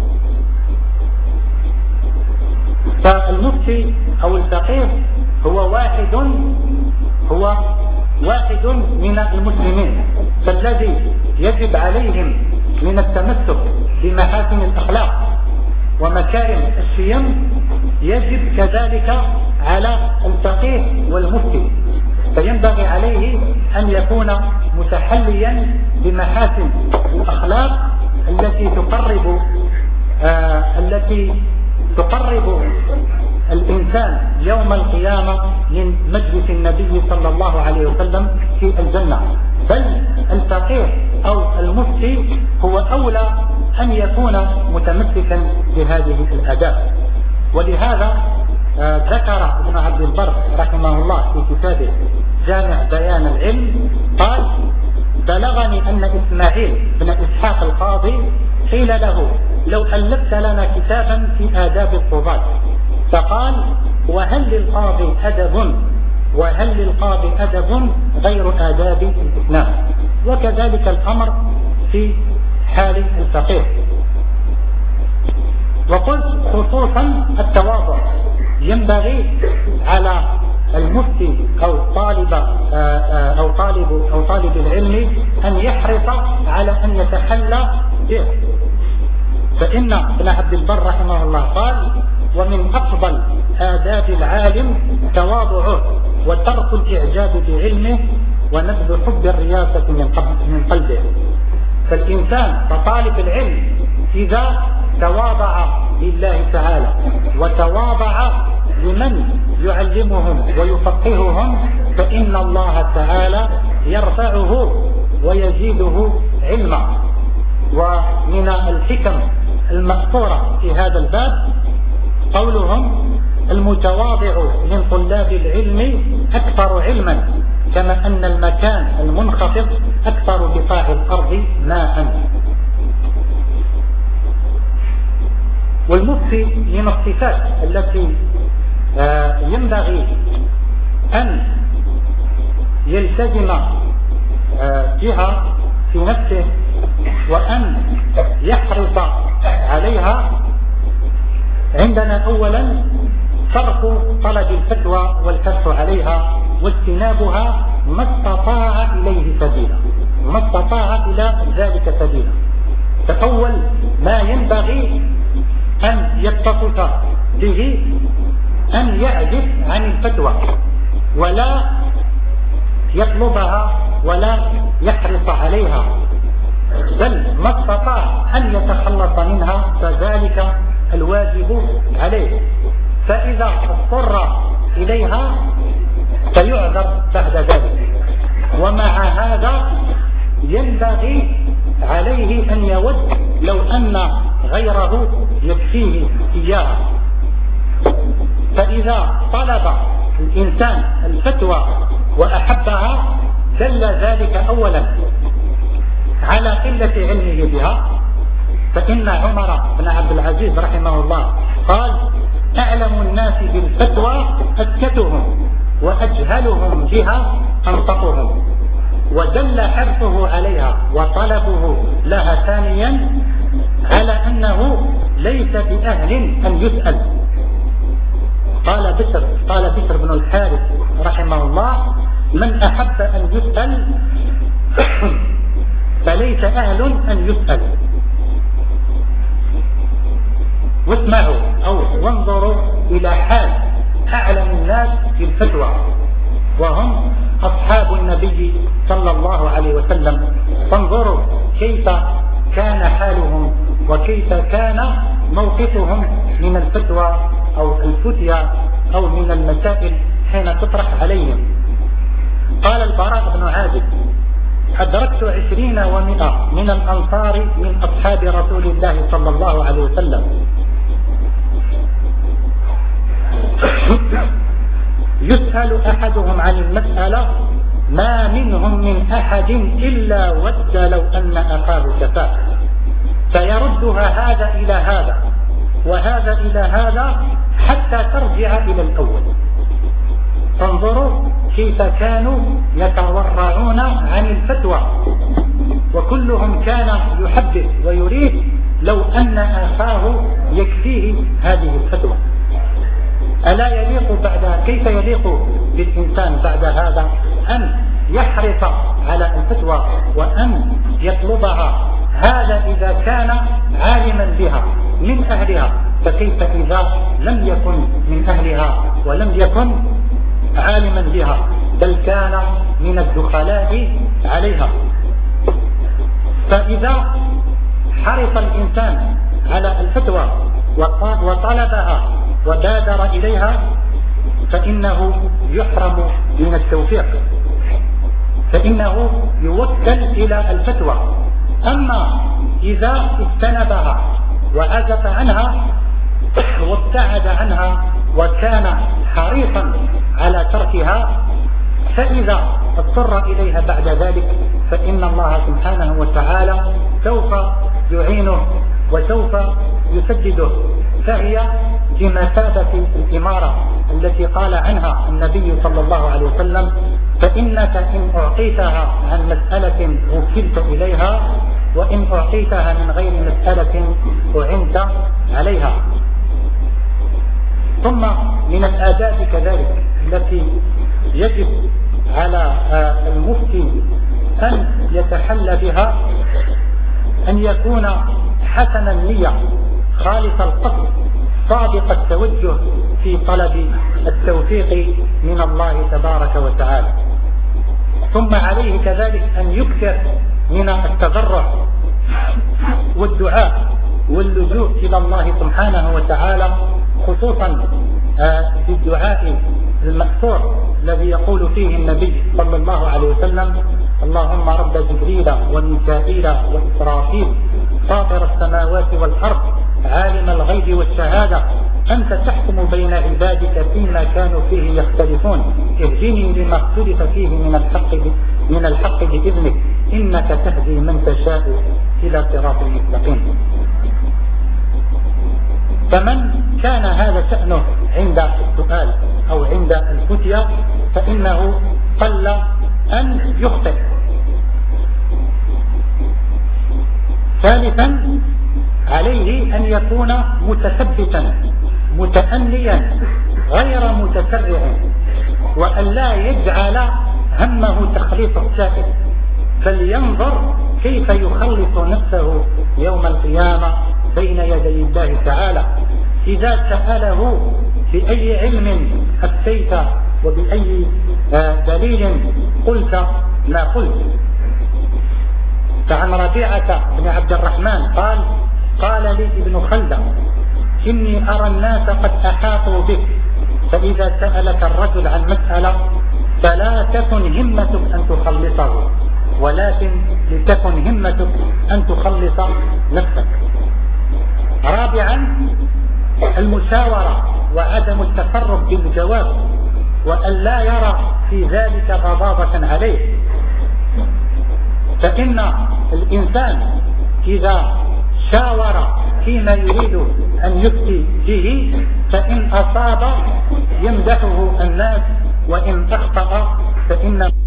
فالمفتي أو الفقيه هو واحد هو واحد من المسلمين، فالذي يجب عليهم من التمسك بمحاسن الأخلاق ومكارم الشيم يجب كذلك على الفقيه والمفتي. فينبغي عليه أن يكون متحليا بمحاسن الأخلاق التي تقرب آه التي تقرب الإنسان يوم القيامة من مجلس النبي صلى الله عليه وسلم في الجنة. بل الفقيه أو المفتي هو أولى أن يكون متمسكا بهذه الآداب. ولهذا آه ذكر ابن عبد البر رحمه الله في كتابه جامع بيان العلم قال: بلغني أن إسماعيل بن إسحاق القاضي قيل له: لو ألفت لنا كتابا في آداب القضاة، فقال: وهل للقاضي أدب وهل للقاضي أدب غير آداب الإسلام؟ وكذلك الأمر في حال الفقيه. وقلت خصوصا التواضع، ينبغي على المفتي أو طالب أو طالب أو طالب العلم أن يحرص على أن يتحلى به. فإن ابن عبد البر رحمه الله قال: ومن أفضل آداب العالم تواضعه وترك الإعجاب بعلمه ونبذ حب الرياسة من قلبه. فالإنسان كطالب العلم إذا تواضع لله تعالى وتواضع لمن يعلمهم ويفقههم فإن الله تعالى يرفعه ويزيده علما. ومن الحكم المأثورة في هذا الباب قولهم: المتواضع من طلاب العلم أكثر علما، كما أن المكان المنخفض أكثر بقاع الأرض ماء. والمفتي من الصفات التي ينبغي أن يلتزم بها في نفسه وأن يحرص عليها عندنا أولا ترك طلب الفتوى والحث عليها واجتنابها ما استطاع إليه سبيلا ما استطاع إلى ذلك سبيلا. فأول ما ينبغي أن يتصف به أن يعجز عن الفتوى ولا يطلبها ولا يحرص عليها، بل ما استطاع أن يتخلص منها فذلك الواجب عليه، فإذا اضطر إليها فيعذر بعد ذلك. ومع هذا ينبغي عليه أن يود لو أن غيره يكفيه إياها. فإذا طلب الإنسان الفتوى وأحبها دل ذلك أولا على قلة علمه بها. فإن عمر بن عبد العزيز رحمه الله قال: أعلم الناس بالفتوى أسكتهم وأجهلهم بها أنطقهم. ودل حرصه عليها وطلبه لها ثانيا على أنه ليس بأهل أن يسأل. قال بشر قال بشر بن الحارث رحمه الله: من أحب أن يسأل فليس أهل أن يسأل. واسمعوا أو وانظروا إلى حال أعلم الناس في الفتوى وهم أصحاب النبي صلى الله عليه وسلم. فانظروا كيف كان حالهم وكيف كان موقفهم من الفتوى أو الفتيا أو من المسائل حين تطرح عليهم. قال البراء بن عازب: أدركت عشرين ومئة من الأنصار من أصحاب رسول الله صلى الله عليه وسلم يسأل أحدهم عن المسألة ما منهم من أحد إلا ود لو أن أخاه كفاه، فيردها هذا إلى هذا وهذا إلى هذا حتى ترجع إلى الأول. فانظروا كيف كانوا يتورعون عن الفتوى، وكلهم كان يحدث ويريد لو أن أخاه يكفيه هذه الفتوى. ألا يليق بعد كيف يليق بالإنسان بعد هذا أن يحرص على الفتوى وأن يطلبها، هذا إذا كان عالما بها من أهلها، فكيف إذا لم يكن من أهلها ولم يكن عالما بها بل كان من الدخلاء عليها. فإذا حرص الإنسان على الفتوى وطلبها وبادر إليها فإنه يحرم من التوفيق، فإنه يوكل إلى الفتوى. أما إذا اجتنبها وعزف عنها وابتعد عنها وكان حريصا على تركها فإذا اضطر إليها بعد ذلك فإن الله سبحانه وتعالى سوف يعينه وسوف يسدده، فهي بمثابة الإمارة التي قال عنها النبي صلى الله عليه وسلم: فإنك إن أعطيتها عن مسألة وكلت إليها وإن أعطيتها من غير مسألة أعنت عليها. ثم من الآداب كذلك التي يجب على المفتي أن يتحلى بها أن يكون حسن النية خالص القصد صادق التوجه في طلب التوفيق من الله تبارك وتعالى. ثم عليه كذلك أن يكثر من التضرع والدعاء واللجوء إلى الله سبحانه وتعالى، خصوصا بالدعاء المأثور الذي يقول فيه النبي صلى الله عليه وسلم: اللهم رب جبريل وميكائيل وإسرافيل فاطر السماوات والأرض عالم الغيب والشهادة أنت تحكم بين عبادك فيما كانوا فيه يختلفون اهدني لما اختلف فيه من الحق من الحق بإذنك إنك تهدي من تشاء إلى صراط مستقيم. فمن كان هذا شأنه عند السؤال أو عند الفتية فإنه قل أن يخطئ. ثالثا عليه أن يكون متثبتا متأنيا غير متسرع، وأن لا يجعل همه تخليص السائل، فلينظر كيف يخلص نفسه يوم القيامة بين يدي الله تعالى. إذا سأله بأي علم أفتيت وبأي دليل قلت ما قلت. فعن ربيعة بن عبد الرحمن قال: قال لي ابن خلدة: إني أرى الناس قد أحاطوا بك، فإذا سألك الرجل عن مسألة فلا تكن همتك أن تخلصه، ولكن لتكن همتك أن تخلص نفسك. رابعا المشاورة وعدم التفرد بالجواب، وأن لا يرى في ذلك غضاضة عليه، فإن الإنسان إذا شاور فيما يريد أن يفتي به فإن أصاب يمدحه الناس، وإن أخطأ فإن